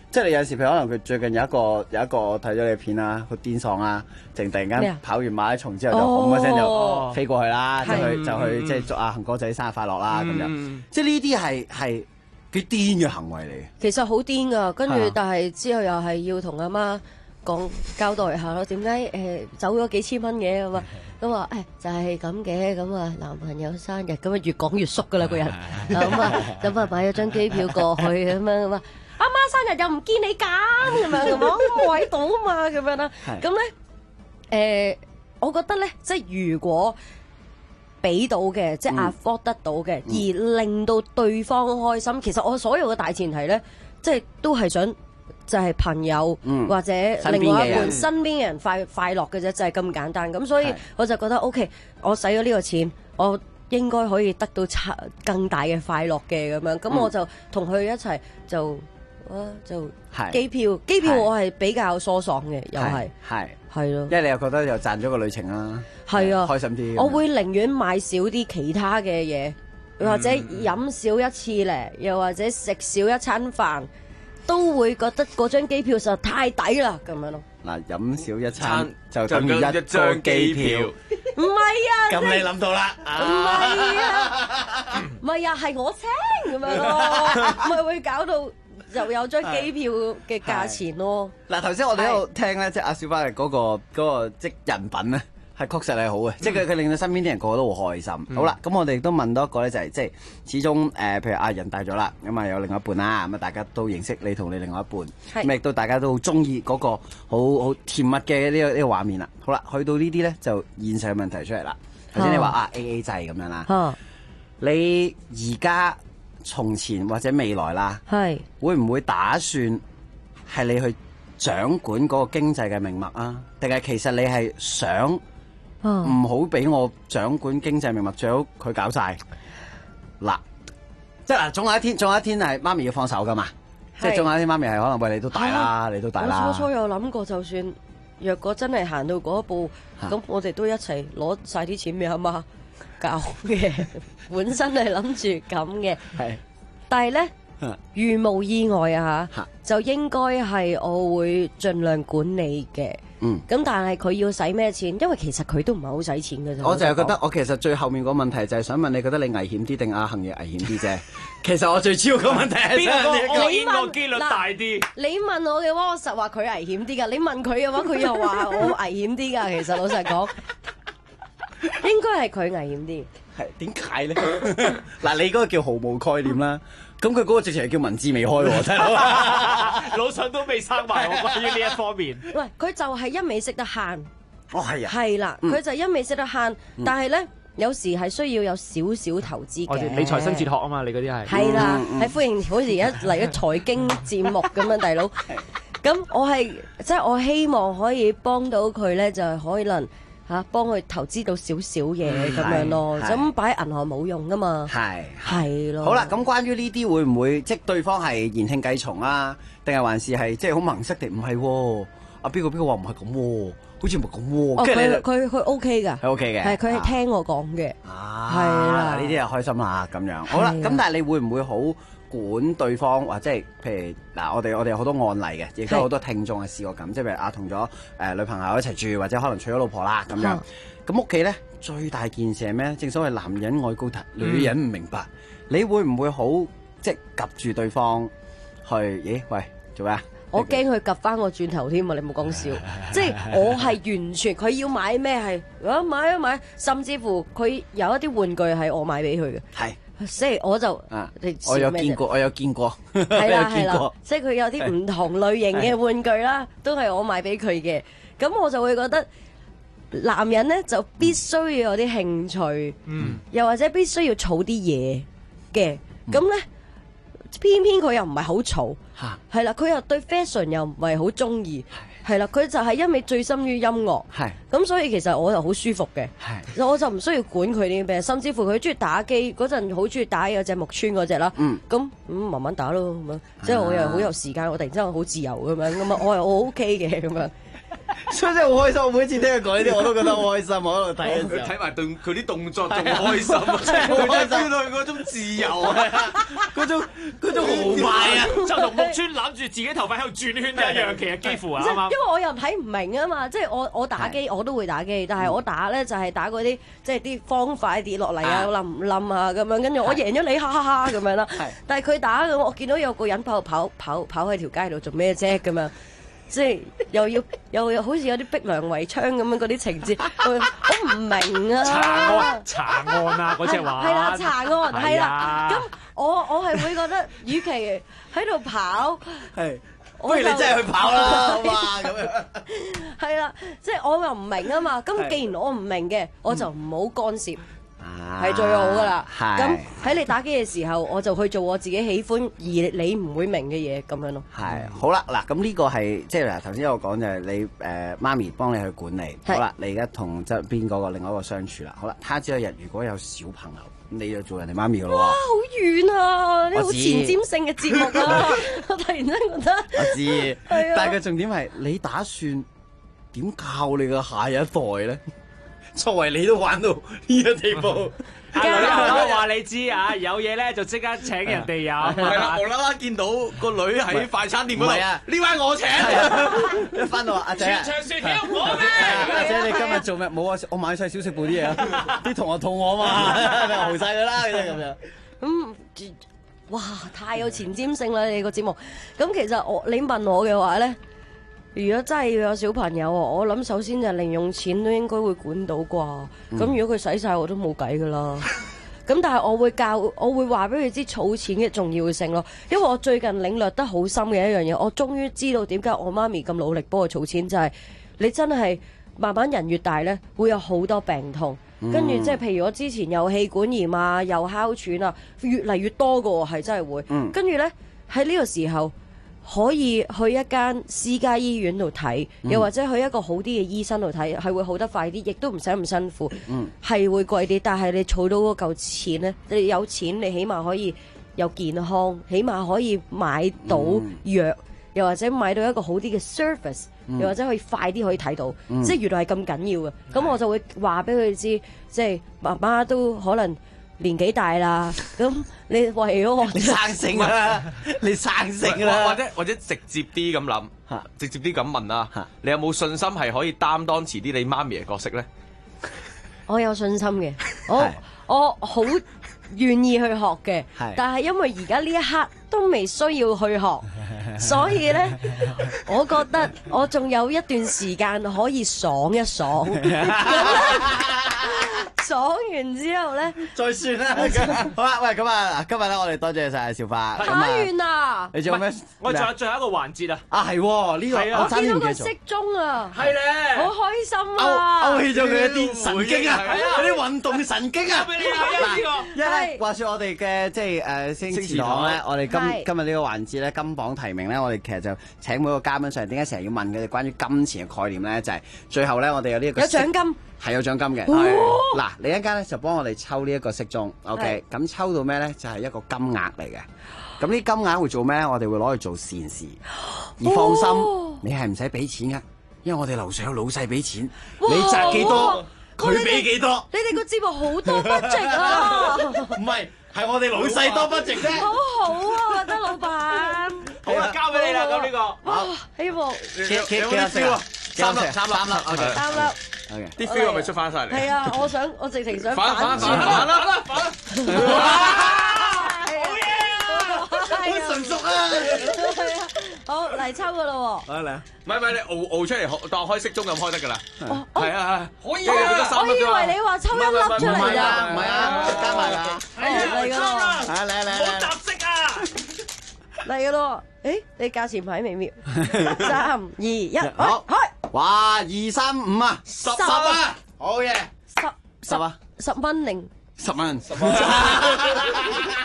即係你有時譬如可能佢最近有一個睇咗你片啦，好癲喪啊，突然間跑完馬拉松之後就轟一聲就飛過去啦，就去即係祝阿恒哥仔生日快樂啦咁樣。即係呢啲係幾癲嘅行為嚟嘅。 其實好癲㗎，跟住但係之後又係要同阿媽講交代下咯，點解走咗幾千蚊嘅咁啊？咁話就係咁嘅，咁啊男朋友生日，咁啊越講越縮㗎啦個人，咁啊買咗張機票過去咁樣咁啊，阿媽生日又唔見你咁樣咁啊，冇喺度啊嘛咁樣啦，咁咧我覺得咧，即係如果俾到嘅，即係 afford 得到嘅，而令到對方開心，其實我所有嘅大前提咧，即係都係想。就係朋友或者另外一半身邊嘅人快樂嘅啫，就係咁簡單。咁所以我就覺得 OK， 我使咗呢個錢，我應該可以得到更大嘅快樂嘅咁樣。咁我就同佢一齊就機票我係比較疏爽嘅，又係咯， 因為你又覺得又賺咗個旅程啦， 係啊， 開心啲。 我會寧願買少啲其他嘅嘢，或者飲少一次咧，又或者食少一餐飯。都會覺得嗰張機票實在太抵啦，咁樣咯。 嗱，飲少一餐就等於一張機票。 唔係啊， 咁你諗到啦。 唔係啊，唔係啊，係我請咁樣咯，咪會搞到就有張機票嘅價錢咯。 嗱，頭先我哋喺度聽咧，即係阿小巴嘅嗰個即係人品咧。係確實係好嘅，即係佢令到身邊啲人個個都好開心。好啦，咁我哋都問多一個咧，就係即係始終譬如阿人大咗啦，咁啊有另外一半啦，咁啊大家都認識你同你另外一半，咁亦都大家都好中意嗰個好甜蜜嘅呢個畫面啦。好啦，去到呢啲咧就現實嘅問題出嚟啦。頭先你話AA 制咁樣啦，你而家從前或者未來啦，會唔會打算係你去掌管嗰個經濟嘅命脈啊？定係其實你係想？唔好俾我掌管經濟命脈，最好佢搞晒嗱，即係嗱，總有一天係媽咪要放手噶嘛，即係總有一天媽咪係可能喂你都大啦，你都大啦。 我初初有諗過，就算若果真係行到嗰一步，咁我哋都一齊攞晒啲錢俾阿媽搞嘅，本身係諗住咁嘅，但係咧。如無意外啊嚇，就應該係我會盡量管理嘅。咁但係佢要使咩錢？因為其實佢都唔係好使錢嘅啫。 我就係覺得，我其實最後面個問題就係想問你覺得你危險啲定阿恒爺危險啲啫？其實我最主要個問題係邊個機率大啲？ 你問我嘅話，我實話佢危險啲㗎。你問佢嘅話，佢又話我危險啲㗎。其實老實講，應該係佢危險啲。 係點解咧？嗱，你嗰個叫毫無概念啦。咁佢嗰個直情係叫文字未開喎，睇到腦筍都未生埋。我關於呢一方面， 喂，佢就係一味識得慳。 哦，係啊， 係啦，佢就一味識得慳，但係咧有時係需要有少少投資嘅。 理財新哲學啊嘛，你嗰啲係。 係啦，係歡迎，好似而家嚟咗財經節目咁樣，大佬。咁我係即係我希望可以幫到佢咧，就係可能。幫佢投資到少少嘢咁樣咯，咁擺喺銀行冇用噶嘛。係咯。 好啦，咁關於呢啲會唔會即係對方係言聽計從啊？定係還是係即係好盲塞地？唔係喎，阿邊個話唔係咁喎，好似唔係咁喎。 佢 OK 㗎， 係 OK 嘅， 係佢係聽我講嘅。係啦， 呢啲就開心啦咁樣。好啦，咁但係你會唔會好管對方，或者係譬如嗱，我哋有好多案例嘅，亦都有好多聽眾係試過咁，即係譬如同咗女朋友一齊住，或者可能娶咗老婆啦咁樣。咁屋企咧最大件事係咩咧？正所謂男人愛高達，女人唔明白。你會唔會好即係夾住對方去？咦，喂，做咩啊？ 我驚佢夾翻我轉頭添啊！你冇講笑，即係我係完全佢要買咩係買，甚至乎佢有一啲玩具係我買俾佢嘅。係。即係我就， 我有見過， 係啦，即係佢有啲唔同類型嘅玩具啦，都係我買俾佢嘅。咁我就會覺得男人咧就必須要有啲興趣，又或者必須要儲啲嘢嘅。咁咧偏偏佢又唔係好儲，係啦，佢又對 fashion 又唔係好中意。係啦，佢就係一味醉心於音樂，咁所以其實我就好舒服嘅，我就唔需要管佢啲咩，甚至乎佢中意打機嗰陣，好中意打有隻木村嗰隻啦，咁慢慢打咯，咁樣即係我又好有時間，我突然之間好自由咁樣，咁啊我 OK 嘅咁樣， 所以真係好開心。我每次聽佢講呢啲，我都覺得好開心。我喺度睇嘅時候， 睇埋佢啲動作仲開心啊！真係好開心，佢嗰種自由啊，嗰種豪邁啊， 就同木村攬住自己頭髮喺度轉圈一樣，其實幾乎啊， 因為我又睇唔明啊嘛，即係我打機我都會打機，但係我打咧就係打嗰啲即係啲方塊跌落嚟啊，冧唔冧啊咁樣，跟住我贏咗你，哈哈哈咁樣啦。但係佢打咁，我見到有個人跑喺條街度做咩啫咁樣。即係又好似有啲逼良為娼咁樣嗰啲情節，我唔明啊！ 查案啊，嗰隻話係啦，查案係啦。咁我係會覺得，與其喺度跑， 不如你真係去跑啦，好嘛咁樣。 係啦，即係我又唔明啊嘛。咁既然我唔明嘅，我就唔好干涉。係最好噶啦，咁喺你打機嘅時候，我就去做我自己喜歡而你唔會明嘅嘢咁樣咯。 係好啦，嗱咁呢個係即係嗱頭先我講就係你媽咪幫你去管理，好啦，你而家同側邊嗰個另外一個相處啦，好啦，他朝一日如果有小朋友，你就做人哋媽咪噶咯喎。 哇，好遠啊！呢好前瞻性嘅節目啊！我突然間覺得我知，但係個重點係你打算點教你個下一代咧？作為你都玩到呢個地步， 我話你知啊，有嘢咧就即刻請人哋飲。 係啦，無啦啦見到個女喺快餐店嗰度，呢位我請。 一翻到話阿仔啊， 全場薯條我咩？ 阿仔你今日做咩？冇啊，我買晒小食部啲嘢啊，啲同學肚餓嘛，豪晒佢啦，咁樣。 哇，太有前瞻性啦！你個節目。咁其實你問我嘅話咧。如果真係要有小朋友，我諗首先就零用錢都應該會管到啩。咁如果佢使晒，我都冇計噶啦。咁但係我會話俾佢知儲錢嘅重要性咯。因為我最近領略得好深嘅一樣嘢，我終於知道點解我媽咪咁努力幫我儲錢，就係你真係慢慢人越大呢，會有好多病痛。跟住即係譬如我之前有氣管炎啊，又哮喘啊，越嚟越多㗎喎，係真係會。跟住呢，喺呢個時候。可以去一間私家醫院度睇，又或者去一個好啲嘅醫生度睇，係會好得快啲，亦都唔使咁辛苦，係會貴啲。但係你儲到嗰嚿錢呢，你有錢你起碼可以有健康，起碼可以買到藥，又或者買到一個好啲嘅 service，又或者可以快啲可以睇到，即係原來係咁緊要嘅。咁我就會話俾佢知，即係媽媽都可能年紀大啦，咁你為咗我， 你生性啦，你生性啦， 或者直接啲咁諗，直接啲咁問啦，你有冇信心係可以擔當遲啲你媽咪嘅角色咧？ 我有信心嘅，我好願意去學嘅，但係因為而家呢一刻都未需要去學，所以咧，我覺得我仲有一段時間可以爽一爽。爽完之後咧， 再算啦。好啦，喂，咁啊，今日咧我哋多謝晒小花。 太遠啦！ 你仲有咩？ 我仲有最後一個環節啊！ 啊，係呢個， 我見到佢骰盅啊， 係咧， 好開心啊！ 勾起咗佢一啲神經啊，嗰啲運動神經啊！因為話說我哋嘅即係星馳堂咧，我哋今日呢個環節咧金榜題名咧，我哋其實就請每個嘉賓上嚟。點解成日要問佢哋關於金錢嘅概念咧？就係最後咧，我哋有呢一個有獎金。 係有獎金嘅，嗱，你一陣間咧就幫我哋抽呢一個骰盅 ，OK， 咁抽到咩咧？就係一個金額嚟嘅，咁呢金額會做咩咧？我哋會攞去做善事，而放心，你係唔使俾錢噶，因為我哋樓上有老細俾錢，你賺幾多，佢俾幾多。 你哋個節目好多 budget 啊！ 唔係，係我哋老細多 budget 啫。 好好啊，我覺得老闆。 好啦，交俾你啦，咁呢個。 哇，希望。 幾多色啊？3粒 ，OK。 3粒。 啲 feel 係咪出翻晒嚟？ 係啊，我直情想反啦！ 哇！好嘢啊！ 好純熟啊！ 係啊，好嚟抽噶咯喎！ 嚟啊！ 唔係你熬出嚟當開骰盅咁開得噶啦。係啊， 可以啊！我以為你話抽一粒出嚟咋？ 唔係啊，加埋啦！ 嚟噶咯！ 嚟！ 好雜色啊！ 嚟噶咯！誒，你價錢牌微妙。3、2、1， 好開！ 哇！2、3、5啊！10啊！好嘢 ！10啊！10蚊零 10蚊。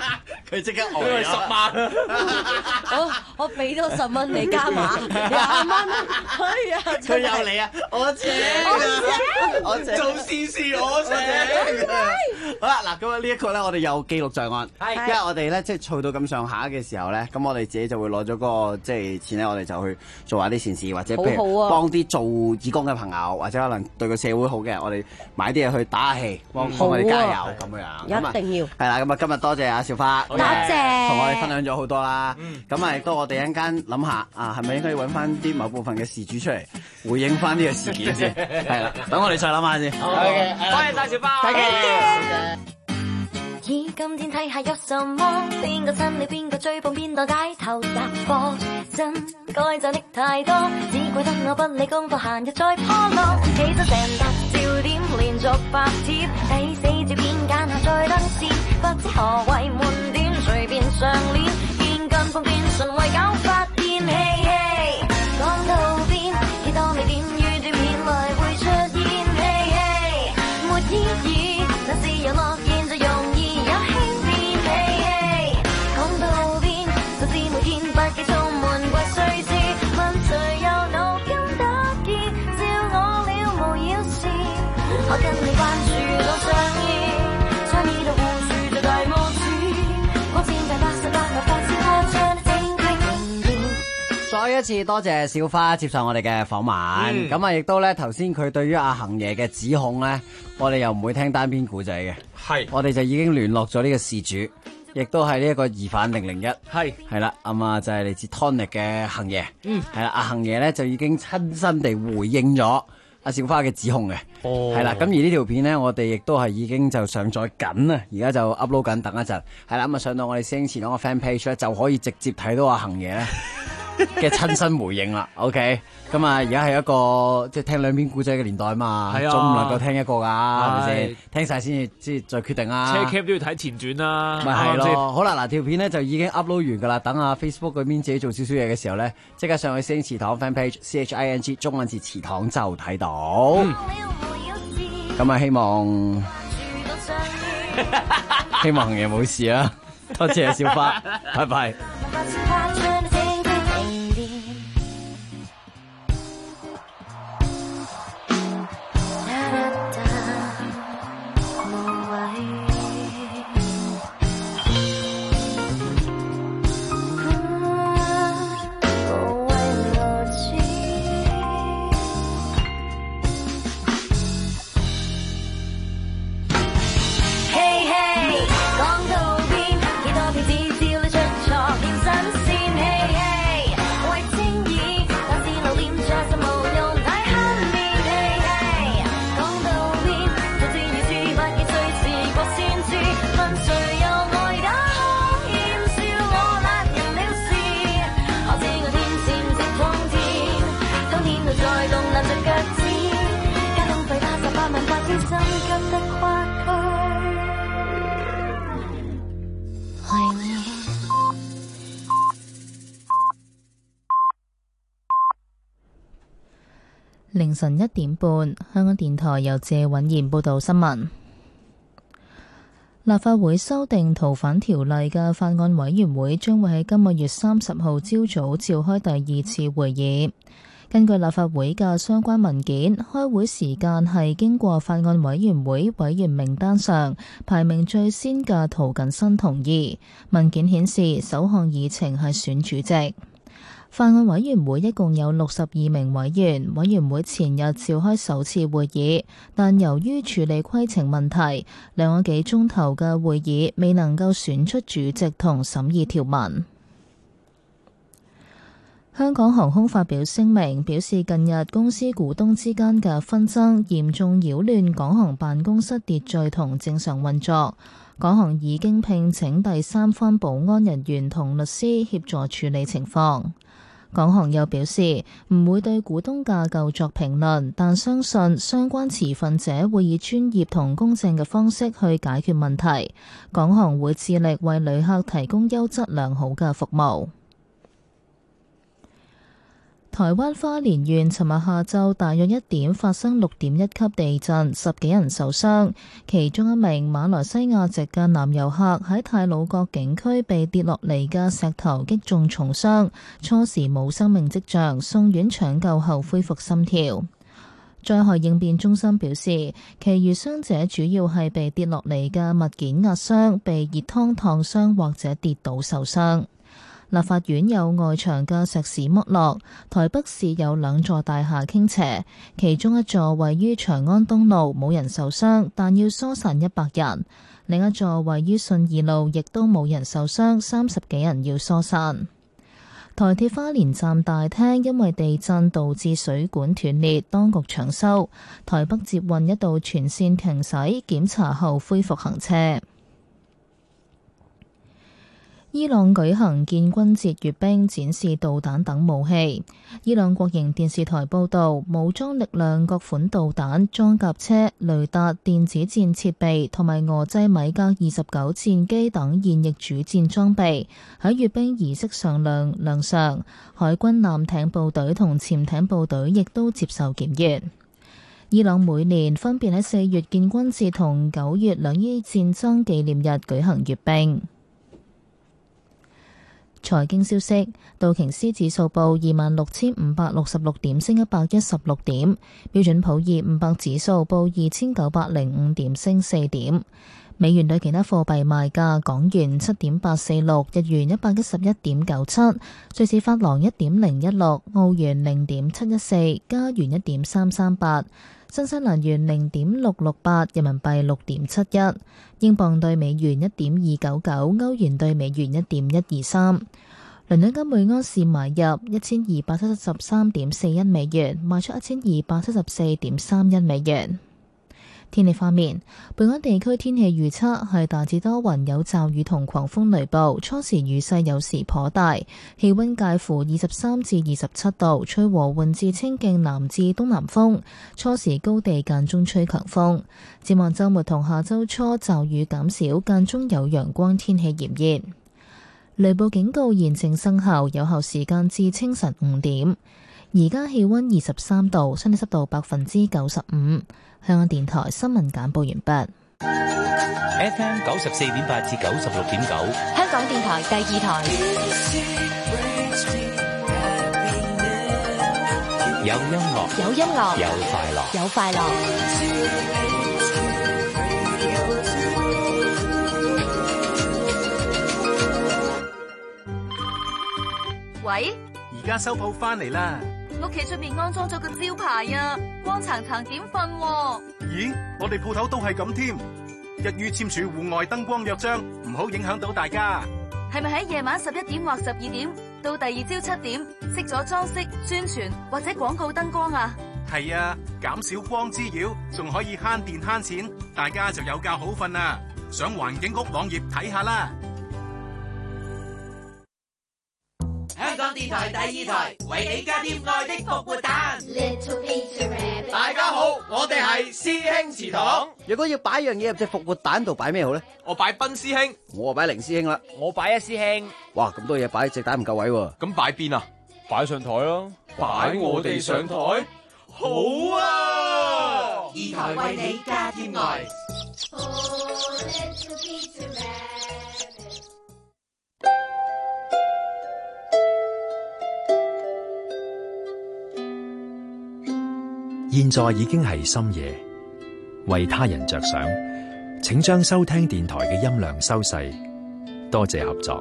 佢即刻因為10萬。 我俾多10蚊你加碼20蚊，係啊！ 佢又嚟啊！我請，做善事我請。好啦，嗱咁啊呢一個咧，我哋有記錄在案，因為我哋咧即係儲到咁上下嘅時候咧，咁我哋自己就會攞咗嗰個即係錢咧，我哋就去做下啲善事，或者譬如幫啲做義工嘅朋友，或者可能對個社會好嘅，我哋買啲嘢去打下氣，幫我哋加油咁樣。 一定要。 係啦，咁啊今日多謝阿小花， 多謝， 同我哋分享咗好多啦。咁啊亦都我哋一陣間諗下啊，係咪應該要揾翻啲某部分嘅事主出嚟回應翻呢個事件先？係啦，等我哋再諗下先。 好嘅，多謝晒小花。 咦，今天睇下有什麼？邊個親你，邊個追捧，邊個街頭搭貨？真該讚的太多，只怪得我不理功課，閒日再破落。起咗成沓照點，連續發帖，第4照片揀下再登線，不知何謂悶短，隨便上鏈，見跟風變順為搞發現，嘿嘿，講到邊，幾多未點預段片來會出現，嘿嘿，沒意義，但是有諾言就容易。我跟你關注到上意，倡議到互樹就大拇指，光線888咪發燒開將整體停電。 再一次多謝小花接受我哋嘅訪問，咁啊亦都咧頭先佢對於阿恒爺嘅指控咧，我哋又唔會聽單篇故仔嘅， 係我哋就已經聯絡咗呢個事主，亦都係呢一個疑犯001，係啦，咁啊就係嚟自 Tonic 嘅恒爺，係啦，阿恒爺咧就已經親身地回應咗阿小花嘅指控嘅，係啦，咁而呢條片呢，我哋亦都係已經就上載緊啊，而家就 upload 緊，等一陣，係啦，咁啊上到我哋師兄前嗰個 fan page 咧，就可以直接睇到阿恒爺咧嘅親身回應啦。OK， 咁啊而家係一個即係聽兩篇故仔嘅年代嘛，總唔能夠聽一個㗎，係咪先？聽晒先至再決定啊。 車 cam 都要睇前傳啦， 咪係咯。好啦，嗱條片咧就已經 upload 完㗎啦，等阿 Facebook 嗰邊自己做少少嘢嘅時候咧，即刻上去師兄祠堂 fan page CHING 中文字祠堂就睇到。咁啊希望恒爺冇事啊！多謝小花，拜拜。 凌晨1點半，香港電台由謝允賢報道新聞。立法會修訂逃犯條例嘅法案委員會將會喺今個月30號朝早召開第2次會議。根據立法會嘅相關文件，開會時間係經過法案委員會委員名單上排名最先嘅涂謹申同意。文件顯示，首項議程係選主席。法案委員會一共有62名委員，委員會前日召開首次會議，但由於處理規程問題，2個幾鐘頭嘅會議未能夠選出主席同審議條文。香港航空發表聲明，表示近日公司股東之間嘅紛爭嚴重擾亂港航辦公室秩序同正常運作，港航已經聘請第三方保安人員同律師協助處理情況。港航又表示唔會對股東架構作評論，但相信相關持份者會以專業同公正嘅方式去解決問題。港航會致力為旅客提供優質良好嘅服務。 台灣花蓮縣尋日下晝大約1點發生6.1級地震，10幾人受傷，其中一名馬來西亞籍嘅男遊客喺太魯閣景區被跌落嚟嘅石頭擊中重傷，初時冇生命跡象，送院搶救後恢復心跳。災害應變中心表示，其餘傷者主要係被跌落嚟嘅物件壓傷、被熱湯燙傷或者跌倒受傷。立法院有外牆嘅石屎剝落，台北市有2座大廈傾斜，其中一座位於長安東路，冇人受傷，但要疏散100人；另一座位於信義路，亦都冇人受傷，30幾人要疏散。台鐵花蓮站大廳因為地震導致水管斷裂，當局搶修，台北捷運一度全線停駛，檢查後恢復行車。伊朗舉行建軍節閱兵，展示導彈等武器。伊朗國營電視台報導，武裝力量各款導彈、裝甲車、雷達、電子戰設備同埋俄製米格29戰機等現役主戰裝備喺閱兵儀式上亮相。海軍艦艇部隊同潛艇部隊亦都接受檢閱。伊朗每年分別喺4月建軍節同9月兩伊戰爭紀念日舉行閱兵。財經消息，道瓊斯指數報26,566點，升116點；標準普爾500指數報2,905點，升4點。美元對其他貨幣賣價：港元7.846，日元111.97，瑞士法郎1.016，澳元0.714，加元1.338。新西蘭元0.668，人民幣6.71，英鎊對美元1.299，歐元對美元1.123。倫敦金每盎司買入1273.41美元，賣出1274.31美元。天氣方面，本港地區天氣預測係大致多雲，有驟雨同狂風雷暴，初時雨勢有時頗大，氣溫介乎23至27度，吹和緩至清勁南至東南風，初時高地間中吹強風。展望週末同下週初驟雨減少，間中有陽光，天氣炎熱。雷暴警告現正生效，有效時間至清晨5點。而家氣溫23度，相對濕度95%。香港電台新聞簡報完畢。 FM 94.8至96.9， 香港電台第2台。 有音樂， 有音樂， 有快樂， 有快樂。 喂， 而家收鋪翻嚟啦。 屋企出面安裝咗個招牌啊，光層層點瞓？ 咦，我哋鋪頭都係咁添。一於簽署戶外燈光約章，唔好影響到大家。 係咪喺夜晚11點或12點到第二朝7點熄咗裝飾、宣傳或者廣告燈光啊？ 係啊，減少光滋擾，仲可以慳電慳錢，大家就有覺好瞓啦。上環境局網頁睇下啦。 香港電台第2台為你加添愛的復活蛋。大家好，我哋係師兄祠堂。 如果要擺樣嘢入隻復活蛋度，擺咩好咧？ 我擺賓師兄， 我擺凌師兄啦。 我擺一師兄。 哇，咁多嘢擺，隻蛋唔夠位喎。 咁擺邊啊？ 擺上台咯。 擺我哋上台？好啊 ！2台為你加添愛。 現在已經係深夜，為他人着想，請將收聽電台嘅音量收細，多謝合作。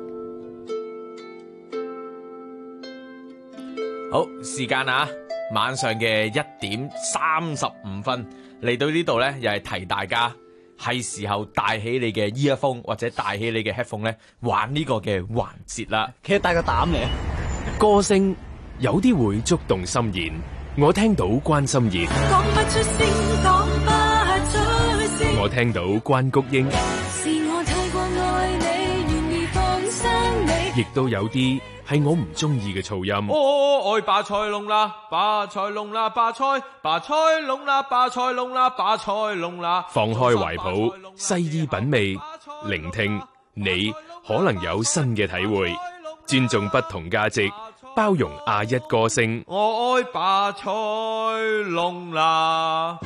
好，時間啊，晚上嘅1點35分嚟到呢度呢，又係提大家係時候帶起你嘅 earphone 或者帶起你嘅 headphone 呢，玩呢個嘅環節啦。 其實帶個膽嚟， 歌聲有啲會觸動心弦。我聽到關心妍，我聽到關菊英，亦都有啲係我唔中意嘅噪音。 愛巴塞隆啦，巴塞隆啦，巴塞隆啦，巴塞隆啦，巴塞隆啦。 放開懷抱，細意品味，聆聽，你可能有新嘅體會。尊重不同價值， 包容亞一歌聲。 我愛巴塞隆拿。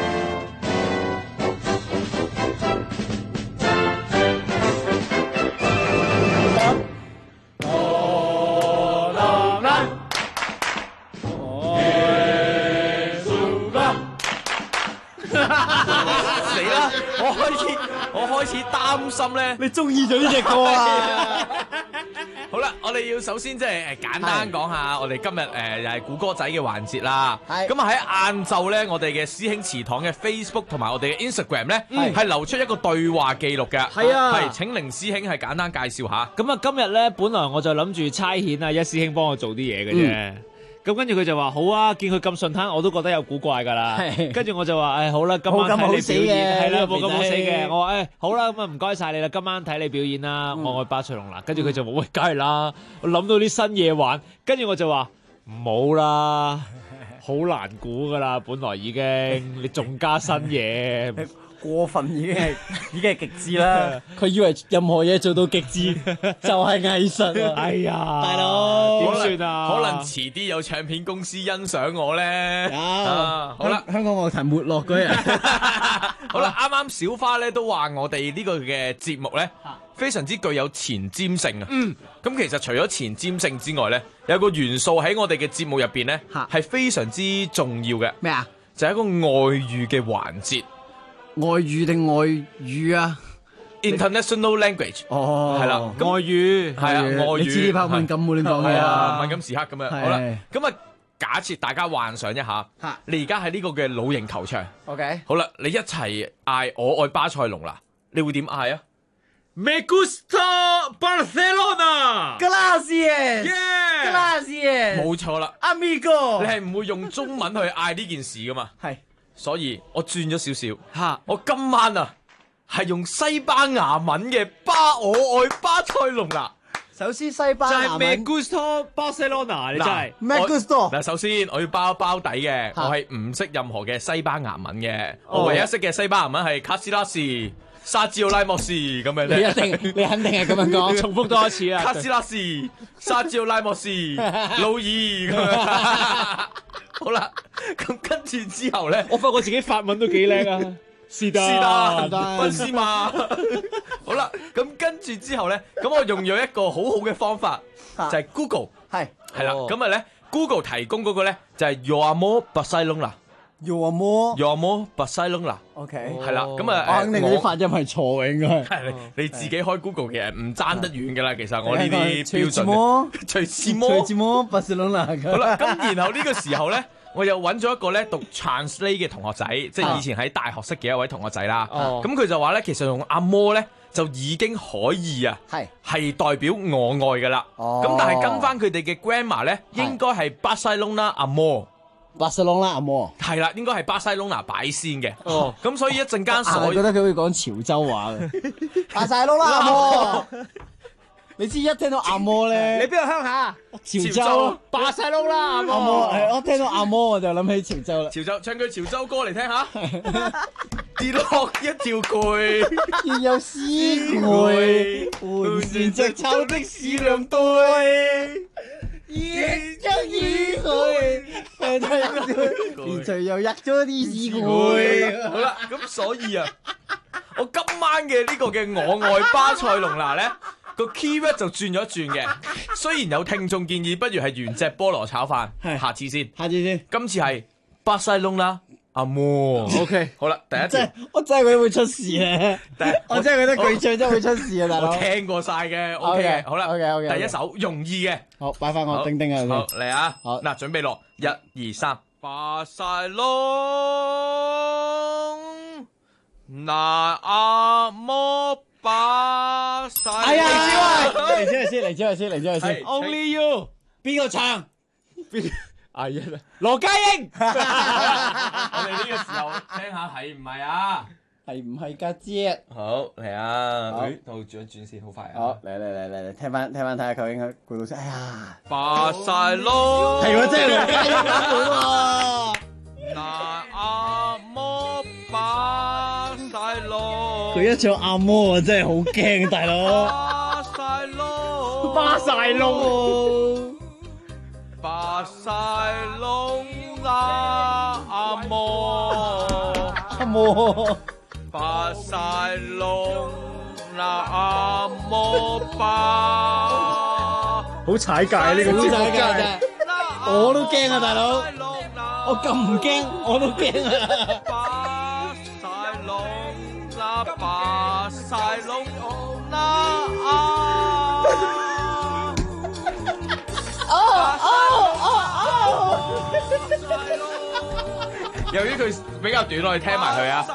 死啦！我開始擔心咧， 你中意咗呢隻歌啊？ 好啦，我哋要首先即係簡單講下我哋今日又係估歌仔嘅環節啦。咁啊喺晏晝咧，我哋嘅師兄祠堂嘅 Facebook 同埋我哋嘅 Instagram 咧，係流出一個對話記錄嘅。 係啊， 係請凌師兄係簡單介紹下。 咁啊，今日咧本來我就諗住差遣啊一師兄幫我做啲嘢嘅啫。咁跟住佢就話好啊，見佢咁順攤，我都覺得有古怪㗎啦。跟住我就話好啦，今晚睇你表演，係啦，冇咁好死嘅。我話好啦，咁啊唔該晒你啦，今晚睇你表演啦，我愛巴塞隆拿。跟住佢就話喂，梗係啦，我諗到啲新嘢玩。跟住我就話唔好啦，好難估㗎啦，本來已經你仲加新嘢。 過分已經係極致啦！佢以為任何嘢做到極致就係藝術啊！ 哎呀， 大佬點算啊？ 可能遲啲有唱片公司欣賞我咧。 好啦，香港樂壇沒落嗰日。 好啦，啱啱小花咧都話我哋呢個嘅節目咧非常之具有前瞻性啊。咁其實除咗前瞻性之外咧，有個元素喺我哋嘅節目入邊咧係非常之重要嘅。 咩啊？ 就係一個外語嘅環節。 外語定外語啊 ？International language 係啦， 外語係啊，外語。 你知呢排敏感冇亂講嘢啊， 敏感時刻咁樣。好啦，咁啊，假設大家幻想一下，你而家喺呢個嘅老型球場 ，OK， 好啦，你一齊嗌我愛巴塞隆拿，你會點嗌啊 ？Me gusta Barcelona。 Gracias。 Yeah。 Gracias。 冇錯啦 ，Amigo。 你係唔會用中文去嗌呢件事噶嘛？ 係。 所以我轉咗少少，我今晚啊係用西班牙文嘅我愛巴塞隆拿。 首先西班牙文就係 Me gusta Barcelona， 你真係 Me gusta。 嗱，首先我要包底嘅，我係唔識任何嘅西班牙文嘅，我唯一識嘅西班牙文係卡斯拉斯、沙治奧拉莫斯咁樣咧。 你肯定係咁樣講， 重複多一次啊！ 卡斯拉斯、沙治奧拉莫斯、路爾咁樣。好啦，咁跟住之後咧， 我發覺自己法文都幾叻啊！是但， 賓斯馬。好啦，咁跟住之後咧，咁我用咗一個好好嘅方法，就係 Google， 係啦，咁啊咧 Google 提供嗰個咧就係 Yo amo Barcelona。Yo amo Barcelona。OK， 係啦，咁啊， 我肯定啲發音係錯嘅，應該係你自己開 Google 嘅人唔爭得遠噶啦，其實我呢啲標準。隨時摸 Barcelona。 好啦，咁然後呢個時候咧，我又揾咗一個咧讀 translate 嘅同學仔，即係以前喺大學識嘅一位同學仔啦。咁佢就話咧，其實用阿摩咧就已經可以啊，係代表我愛噶啦。咁但係跟翻佢哋嘅 grammar 咧，應該係巴塞隆拿阿摩。 巴塞隆拿阿摩係啦，應該係巴塞隆拿擺先嘅。咁所以一陣間我覺得佢會講潮州話嘅。巴塞隆拿阿摩，你知一聽到阿摩咧， 你邊度鄉下？ 潮州巴塞隆拿阿摩，係我聽到阿摩我就諗起潮州啦。 潮州唱句潮州歌嚟聽下。跌落一條渠， 要有絲攰，換算着臭的是兩對。亦將依佢，連隨又入咗啲意會。 好啦，咁所以啊，我今晚嘅呢個嘅我愛巴塞隆拿咧，個 keyword 就轉咗一轉嘅。雖然有聽眾建議，不如係原隻菠蘿炒飯，下次先。今次係巴塞隆拿阿摩。OK， 好啦，第一條， 我真係覺得會出事咧。我真係覺得佢唱真係會出事啊，大佬。 我聽過晒嘅 ，OK 嘅，好啦 ，OK， 第一首容易嘅。 好，擺翻我叮叮啊！ 好嚟啊！好嗱，準備落1、2、3。巴塞隆拿阿摩巴塞。 哎呀！嚟咗先。 Only you， 邊個唱？ 哎呀！ 羅家英。 我哋呢個時候聽下係唔係啊？ 係唔係家姐？ 好嚟啊！到轉一轉先，好快啊！ 好嚟，聽翻睇下究竟佢老師。哎呀！ 巴塞隆係喎，真係羅家英版本喎。 拿阿摩巴塞隆。 佢一唱阿摩啊，真係好驚，大佬。 巴塞隆。 巴塞隆。 巴塞隆拿阿莫，巴塞隆拿阿莫巴， 好踩界呢個節目界，我都驚啊大佬，我咁唔驚我都驚啊！巴塞隆拿啊！ 由於佢比較短，我哋聽埋佢啊。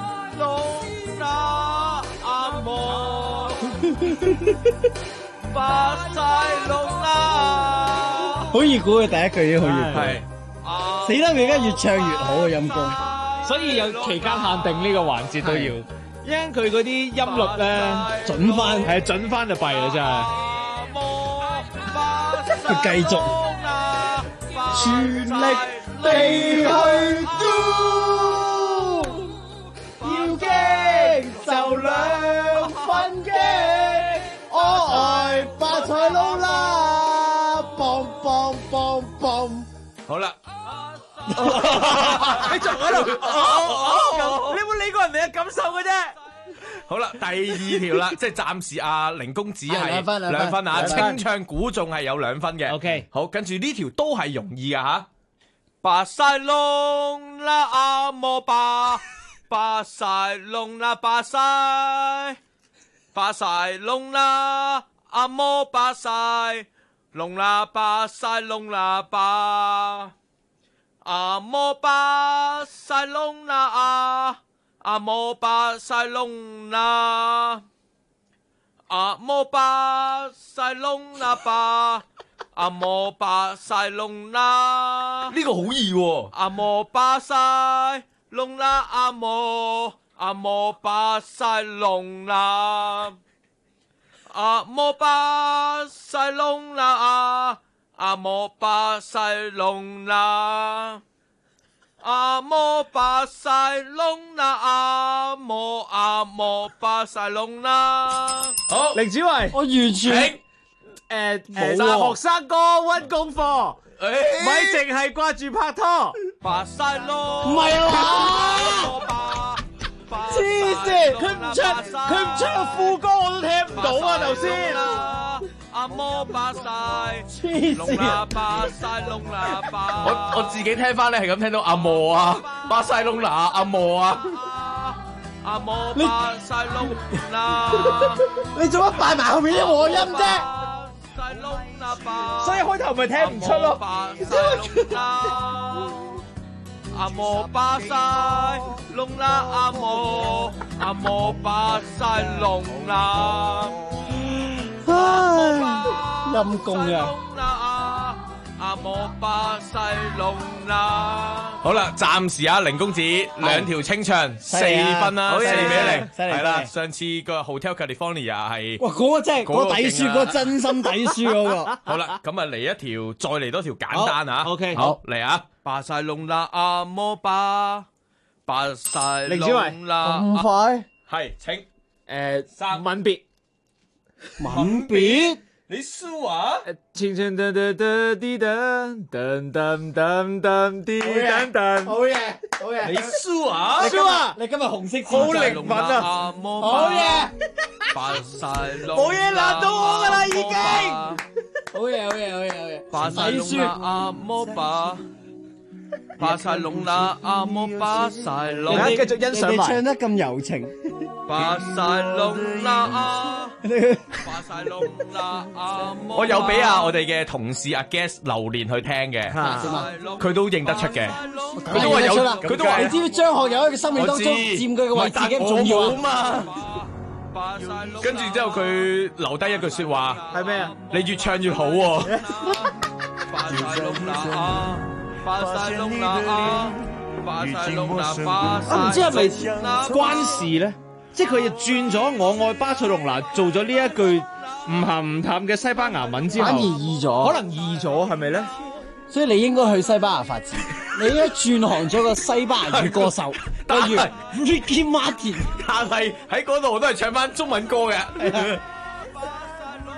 巴塞隆拿， 好易估嘅第一句已經好易估，死得佢而家越唱越好啊陰公， 所以有期間限定呢個環節都要，因佢嗰啲音律咧準翻， 係準翻就弊啦真係。 佢繼續全力地去 do， 要驚就兩分驚，我愛巴塞隆拿，嘣嘣嘣嘣。 好啦， 你仲喺度？你有冇理過人哋嘅感受嘅啫？ 好啦，第二條啦，即係暫時阿凌公子係兩分啊，清唱估中係有2分嘅。 OK， 好，跟住呢條都係容易噶吓。巴塞隆拿阿莫巴，巴塞隆拿巴塞，巴塞隆拿阿莫巴塞，隆拿巴塞隆拿巴，阿莫巴塞隆拿啊。阿莫巴塞隆拿，阿莫巴塞隆拿巴，阿莫巴塞隆拿，呢個好易喎。阿莫巴塞隆拿，阿莫巴塞隆拿，阿莫巴塞隆拿，阿莫巴塞隆拿。阿莫巴塞隆拿，阿莫巴塞隆拿。好， 凌子維， 我完全大學生哥溫功課，咪淨係掛住拍拖。 巴塞隆， 唔係啊嘛，黐線，佢唔唱副歌我都聽唔到啊頭先。 阿莫巴塞， 黐線， 巴塞隆拿巴。我自己聽翻咧，係咁聽到阿莫啊，巴塞隆拿阿莫啊，阿莫巴塞隆拿。 你做乜擺埋後面啲和音啫？ 所以開頭咪聽唔出咯。 阿莫巴塞隆拿阿莫巴塞隆拿。 陰公啊！ 阿莫巴塞隆拿。好啦，暫時啊，凌公子2條清唱4分啦，4-0，係啦。上次個 Hotel California 係哇，嗰個真係嗰個抵輸，嗰個真心抵輸嗰個。 好啦，咁啊嚟一條，再嚟多條簡單啊。 OK， 好嚟啊！巴塞隆拿阿莫巴，巴塞隆拿。 咁快？ 係，請吻別。 吻別， 你輸啊！ 青春噔噔噔滴噔噔噔噔噔滴噔噔， 好嘢，好嘢！ 你輸啊！ 輸啊！你今日紅色好靈敏啊！ 好嘢！冇嘢難到我噶啦，已經。好嘢，好嘢，好嘢，好嘢！ 巴塞隆拿阿莫巴，巴塞隆拿阿莫巴塞隆。 繼續欣賞埋。 你唱得咁柔情。 巴塞隆拿啊，巴塞隆拿啊！我有俾我哋嘅同事阿 Guest 榴蓮去聽嘅，佢都認得出嘅。佢都話有，佢都話你知唔知張學友喺佢生命當中佔據嘅位置幾咁重要啊嘛？ 跟住之後佢留低一句說話， 係咩啊？ 你越唱越好喎。巴塞隆拿啊，巴塞隆拿啊，巴塞隆拿巴塞。 我唔知係咪關事咧？即係佢又轉咗我愛巴塞隆拿，做咗呢一句唔鹹唔淡嘅西班牙文之後， 反而易咗， 可能易咗係咪咧？ 所以你應該去西班牙發展，你應該轉行咗個西班牙語歌手，例如 Ricky Martin， 但係喺嗰度我都係唱翻中文歌嘅。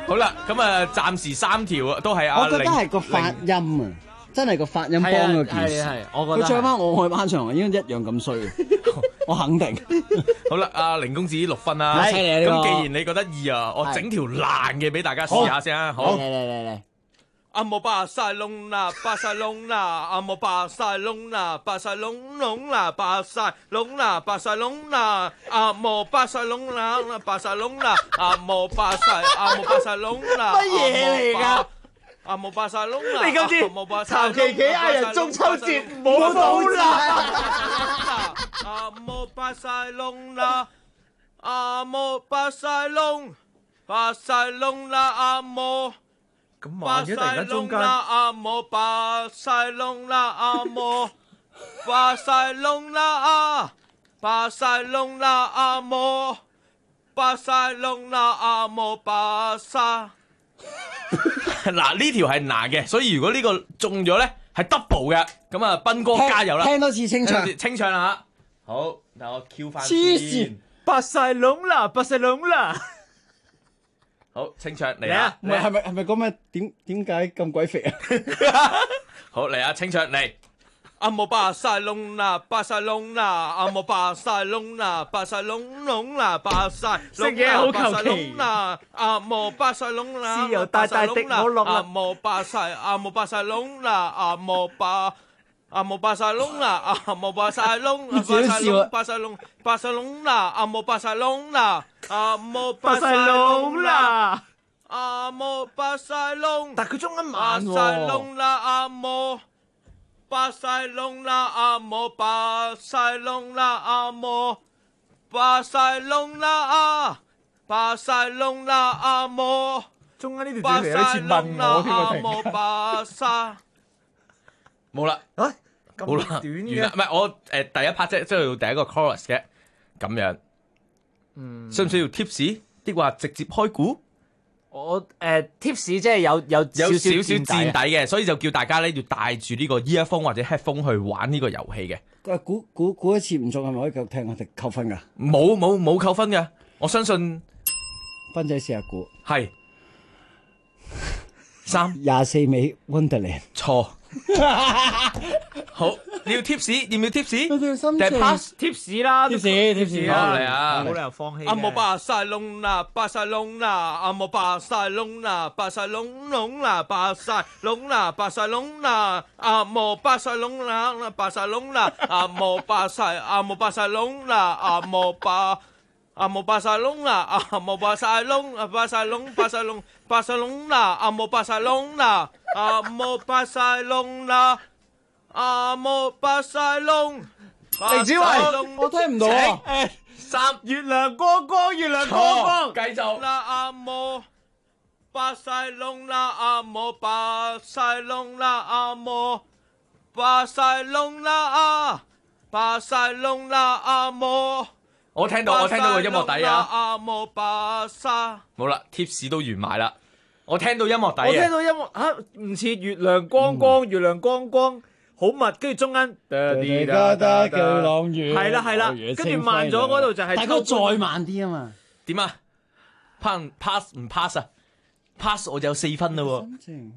好啦，咁啊，暫時3條都係阿我覺得係個發音啊，真係個發音幫咗件事。 係，我覺得佢唱翻我愛班長已經一樣咁衰，我肯定。 好啦，阿凌公子6分啦。 犀利啊！ 咁既然你覺得易啊，我整條難嘅俾大家試下先啊。好， 嚟。 阿莫巴塞隆拿，巴塞隆拿，阿莫巴塞隆拿，巴塞隆隆拿，巴塞隆拿，巴塞隆拿，阿莫巴塞隆拿，巴塞隆拿，阿莫巴塞隆拿， 乜嘢嚟㗎？ 阿莫巴塞隆拿， 你今次巢琪琪嗌人中秋節唔好倒啦！ 阿莫巴塞隆拿，阿莫巴塞隆，巴塞隆拿，阿莫。咁慢嘅突然間中間。阿莫巴塞隆拿阿莫，巴塞隆拿啊，巴塞隆拿阿莫，巴塞隆拿阿莫巴沙。嗱呢條係難嘅，所以如果呢個中咗咧係 double 嘅，咁啊斌哥加油啦！ 聽多次清唱， 清唱啦嚇。好，嗱我 Q 翻。 黐線，巴塞隆拿，巴塞隆拿。 好，清唱嚟啊！ 唔係係咪講咩？點解咁鬼肥啊？ 好嚟啊！清唱嚟。阿莫巴塞隆拿，巴塞隆拿，阿莫巴塞隆拿，巴塞隆隆拿，巴塞隆拿，巴塞隆拿，阿莫巴塞隆拿， 豉油大大滴冇落啦。 阿莫巴塞隆拿，阿莫巴塞隆拿，阿莫巴塞隆，巴塞隆拿，阿莫巴塞隆拿，阿莫巴塞隆拿，阿莫巴塞隆， 但佢中間慢喎。 巴塞隆拿，阿莫巴塞隆拿，阿莫巴塞隆拿，阿莫巴塞隆拿啊，巴塞隆拿，阿莫。 中間呢條主題好似問我添啊！ 阿莫巴沙。冇啦， 咁短嘅， 唔係我第一 part 即係要第一個 chorus 嘅咁樣，需唔需要 tips？啲話直接開估？ 我tips 即係有少少墊底嘅，所以就叫大家咧要帶住呢個 earphone 或者 headphone 去玩呢個遊戲嘅。 估一次唔中係咪可以繼續聽我哋扣分㗎？ 冇扣分嘅，我相信斌仔試下估係 24尾 Wonderland 錯。好，你要 tips？ 要唔要 tips？ 定係 pass tips 啦 ？tips 好嚟啊！ 冇理由放棄嘅。 阿莫巴塞隆拿，巴塞隆拿，阿莫巴塞隆拿，巴塞隆隆拿，巴塞隆拿，巴塞隆拿，阿莫巴塞隆拿，巴塞隆拿，阿莫巴塞隆拿，阿莫巴塞隆拿，阿莫巴塞隆，巴塞隆，巴塞隆，巴塞隆拿，阿莫巴塞隆拿，阿莫巴塞隆拿，阿莫巴塞隆。 凌子維，我聽唔到啊 ！3 月亮光光，月亮光光， 繼續。阿莫巴塞隆拿，阿莫巴塞隆拿，阿莫巴塞隆拿啊，巴塞隆拿阿莫。我聽到個音樂底啊！阿莫巴沙。冇啦 ，tips 都完埋啦。我聽到音樂底。 我聽到音樂嚇，唔似月亮光光，月亮光光。好密，跟住中間係啦， 跟住慢咗嗰度就係， 大哥再慢啲啊嘛。 點啊 ？pass 唔 pass 啊 ？pass 我就有4分啦喎。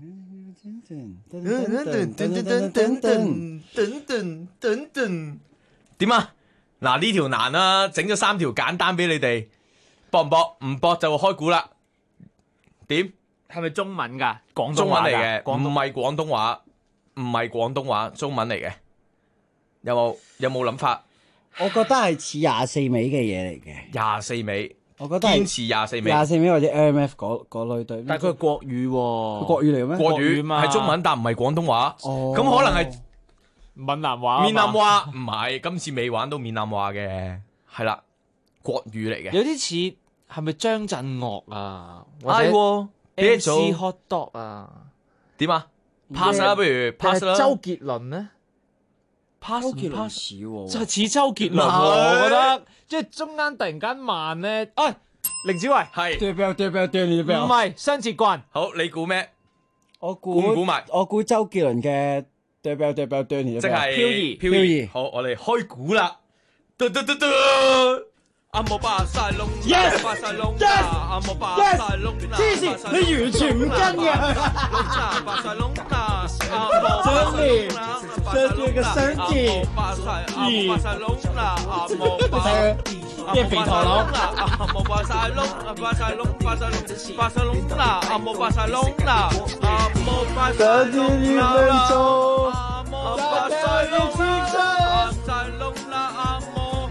點啊？嗱呢條難啦，整咗3條簡單俾你哋，搏唔搏？唔搏就開估啦。點？ 係咪中文㗎？廣東話嚟嘅，唔係廣東話。唔係廣東話，中文嚟嘅，有冇諗法？ 我覺得係似24尾嘅嘢嚟嘅。 24尾， 我覺得堅持24尾。 24尾或者 LMF 嗰類對。 但係佢係國語喎。 國語嚟嘅咩？ 國語嘛，係中文，但唔係廣東話。 哦。 咁可能係閩南話。 閩南話唔係，今次未玩到閩南話嘅，係啦，國語嚟嘅。 有啲似係咪張震岳啊？ 係喎。 MC Hot Dog 啊？ 點啊？pass 啦，不如 pass 啦。 周杰倫咧 ，pass 周杰倫似喎， 就似周杰倫喎，我覺得，即係中間突然間慢咧。啊，凌子維係， 唔係雙截棍。 好，你估咩？ 我估埋，我估周杰倫嘅，即係飄移。好，我哋開估啦。 阿莫巴塞隆 ，yes， 巴塞隆，阿莫巴塞隆， 黐線，你完全唔跟嘅。 巴塞隆， 雙字，雙字嘅雙字， 巴塞隆，阿莫巴， 咩肥頭佬？ 阿莫巴塞隆，巴塞隆，巴塞隆，巴塞隆，阿莫巴塞隆，阿莫巴塞隆，阿莫巴塞隆，巴塞隆，阿莫。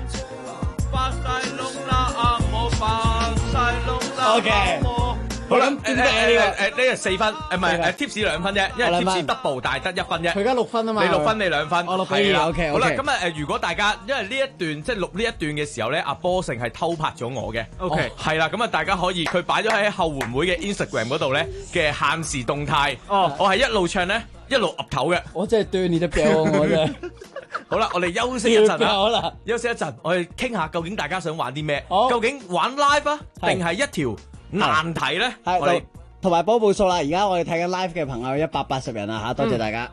OK， 好啦，呢個4分，唔係，tips 2分啫，因為 tips double 但係得1分啫。 佢而家6分啊嘛， 你6分，你2分， 我6分，OK。 好啦，咁啊如果大家因為呢一段即係錄呢一段嘅時候咧，阿波成係偷拍咗我嘅 ，OK， 係啦，咁啊大家可以佢擺咗喺後援會嘅 Instagram 嗰度咧嘅限時動態，我係一路唱咧一路岌頭嘅。 我真係對你隻表，我真係。 好啦，我哋休息一陣啦，休息一陣，我哋傾下究竟大家想玩啲咩？究竟玩 live 啊，定係一條難題咧？我哋同埋報數啦，而家我哋睇緊 live 嘅朋友180人啊嚇，多謝大家。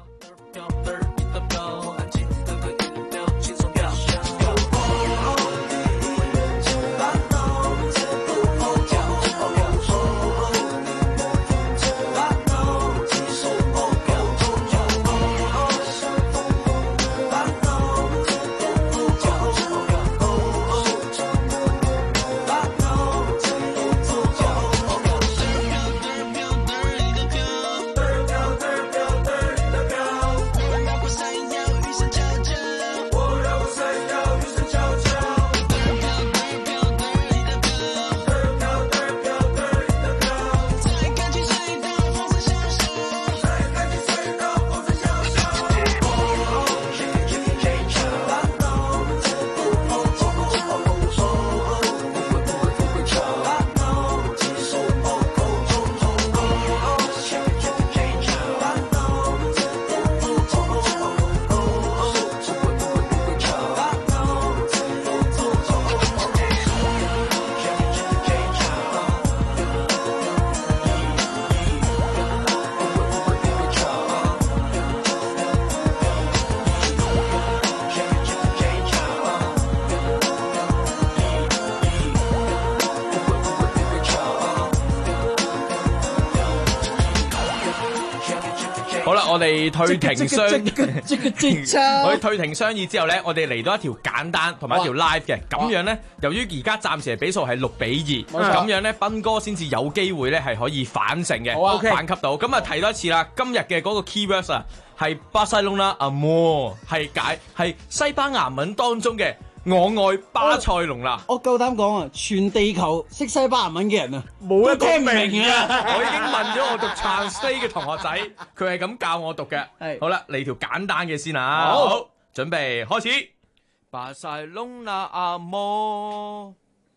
好啦，我哋退庭商，我哋退庭商議之後咧，我哋嚟到一條簡單同埋一條 live 嘅，咁樣咧，由於而家暫時係比數係6-2，咁樣咧，斌哥先至有機會咧係可以反勝嘅，反擊到。咁啊提多一次啦，今日嘅嗰個 keywords 啊，係巴塞隆拿阿莫，係西班牙文當中嘅。我愛巴塞隆拿， 我夠膽講啊！全地球識西班牙文嘅人啊，冇一個聽唔明啊！ 我已經問咗我讀 translate 嘅同學仔，佢係咁教我讀嘅。係好啦，嚟條簡單嘅先啊！好，準備開始。巴塞隆拿阿莫，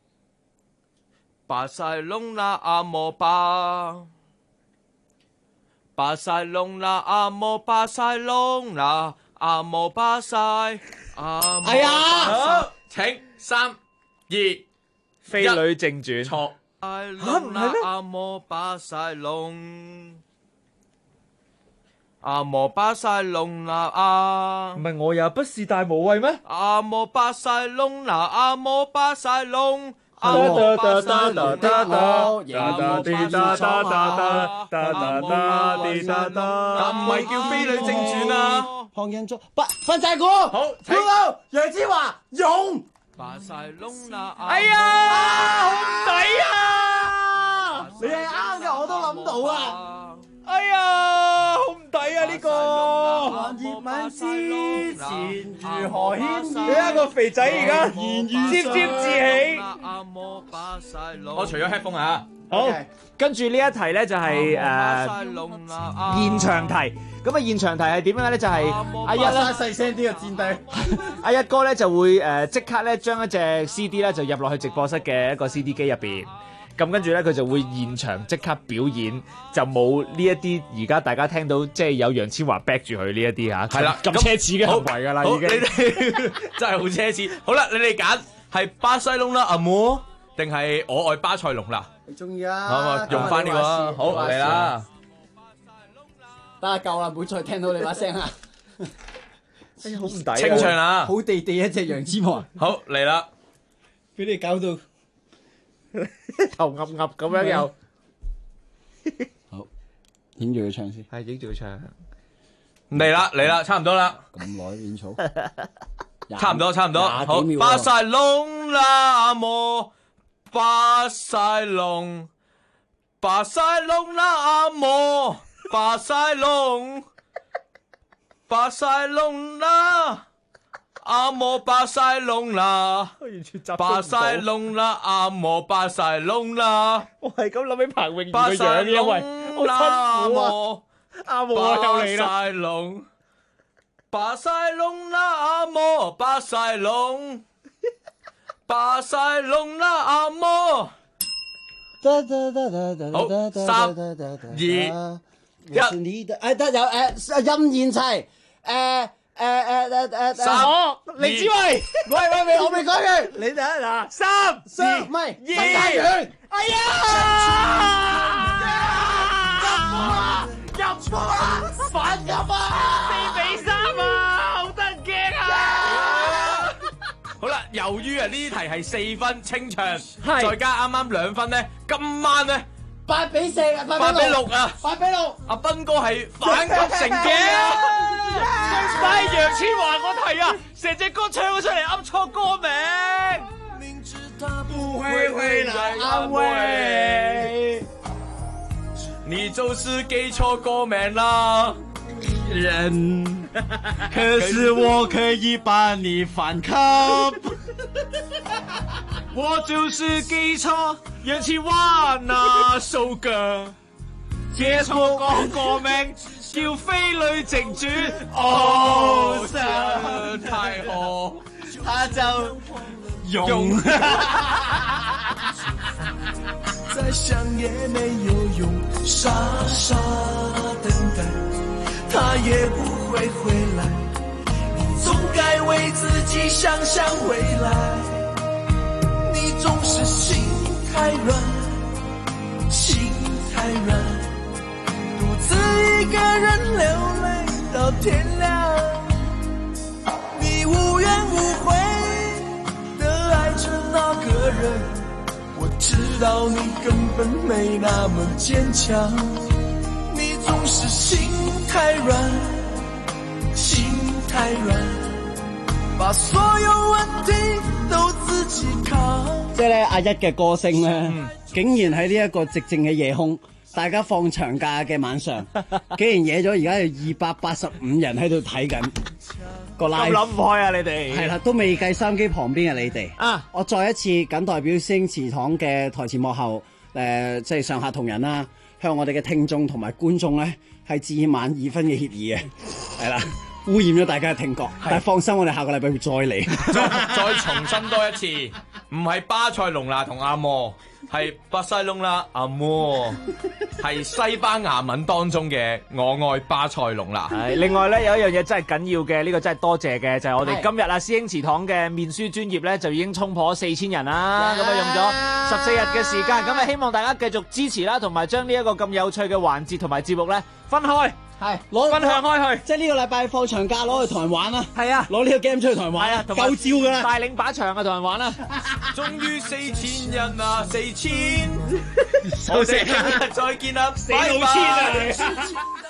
巴塞隆拿阿莫巴，巴塞隆拿阿莫，巴塞隆拿阿莫巴塞。 係啊！ 好，請3、2、 飛女正傳錯。 唔係咩？ 阿莫巴塞隆，阿莫巴塞隆拿啊！ 唔係我也不是大無畏咩？ 阿莫巴塞隆拿，阿莫巴塞隆。 阿莫巴塞隆的我， 咁唔係叫飛女正傳啊！ 旁人做瞓晒估，好，楊之華勇， 巴塞隆拿， 哎呀，好唔抵啊！ 你係啱嘅，我都諗到啊！ 哎呀，好唔抵啊呢個！ 葉問之前如何牽你一個肥仔而家沾沾自喜。 我除咗 headphone 啊， 好，跟住呢一題咧就係現場題。咁啊現場題係點樣咧？就係阿一咧細聲啲嘅戰隊， 阿一哥咧就會即刻咧將一隻 CD 咧就入落去直播室嘅一個 CD 機入邊。咁跟住咧，佢就會現場即刻表演，就冇呢一啲而家大家聽到即係有楊千嬅 back 住佢呢一啲嚇，係啦咁奢侈嘅行為㗎啦，已經。 你哋真係好奢侈。好啦，你哋揀係巴塞隆拿阿莫定係我愛巴塞隆拿？ 你中意啊？ 好，用翻呢個啊，好嚟啦！ 得啦，夠啦，唔好再聽到你把聲啦。 好唔抵啊！ 清唱啦， 好地地一隻楊千嬅。 好嚟啦！ 俾你搞到頭噏噏咁樣又。 好，影住佢唱先。 係影住佢唱。 嚟啦，差唔多啦。 咁耐演草。 差唔多。好，巴塞隆啦，阿摩，巴塞隆啦，阿摩，巴塞隆啦，阿摩，巴塞隆啦，巴塞隆啦，阿摩，巴塞隆啦。 我係咁諗起彭詠妍嘅樣，因為好辛苦啊。阿摩又嚟啦。巴塞隆啦，阿摩，巴塞隆啦，阿摩。 好，3、2、1。 哎，得有任賢齊黎子偉。 喂，我未講嘅。 你睇下嗱，3、 唔係 2、 1。 哎呀！入波啊！反入啊！4-3啊！好得人驚啊！ 好啦，由於呢啲題係4分清場，再加啱啱2分咧，今晚咧 8-4啊 ，8-6啊 ，8-6。 阿斌哥係反級成嘅。 但係楊千嬅個題啊，成隻歌唱咗出嚟，噏錯歌名。明知他不會回來安慰， 你就是記錯歌名啦。 人，可是我可以把你反級。 我就是記錯楊千嬅那首歌，寫錯歌名叫飛女正傳。哦，上太河，他就用。 再想也沒有用，傻傻等待，他也不會回來。你總該為自己想想未來，你總是心太軟，心太軟，獨自一個人流淚到天亮。你無怨無悔地愛着那個人，我知道你根本沒那麼堅強，你總是心太軟，心太軟，把所有問題都自己扛。 即係咧，阿一嘅歌聲咧，竟然喺呢一個寂靜嘅夜空，大家放長假嘅晚上，竟然惹咗而家有285人喺度睇緊個 live。 咁諗唔開啊！你哋係啦，都未計收音機旁邊嘅你哋啊！我再一次謹代表師兄祠堂嘅台前幕後即係上下同仁啦，向我哋嘅聽眾同埋觀眾咧係致以萬2分嘅歉意嘅，係啦，污染咗大家嘅聽覺。但係放心，我哋下個禮拜會再嚟， 再重新多一次，唔係巴塞隆拿同阿摩，係巴塞隆拿阿摩，係西班牙文當中嘅我愛巴塞隆拿。 係另外咧有一樣嘢真係緊要嘅，呢個真係多謝嘅，就係我哋今日啊師兄祠堂嘅面書專頁咧就已經衝破4000人啦，咁啊用咗14日嘅時間，咁啊希望大家繼續支持啦，同埋將呢一個咁有趣嘅環節同埋節目咧分開。 係分享開去， 即係呢個禮拜放長假攞去同人玩啦。 係啊，攞呢個 game 出去同人玩啊，夠招噶啦。 帶領把場啊，同人玩啦。 終於4000人啊，4000，我哋聽日再見啦， 死老千啊！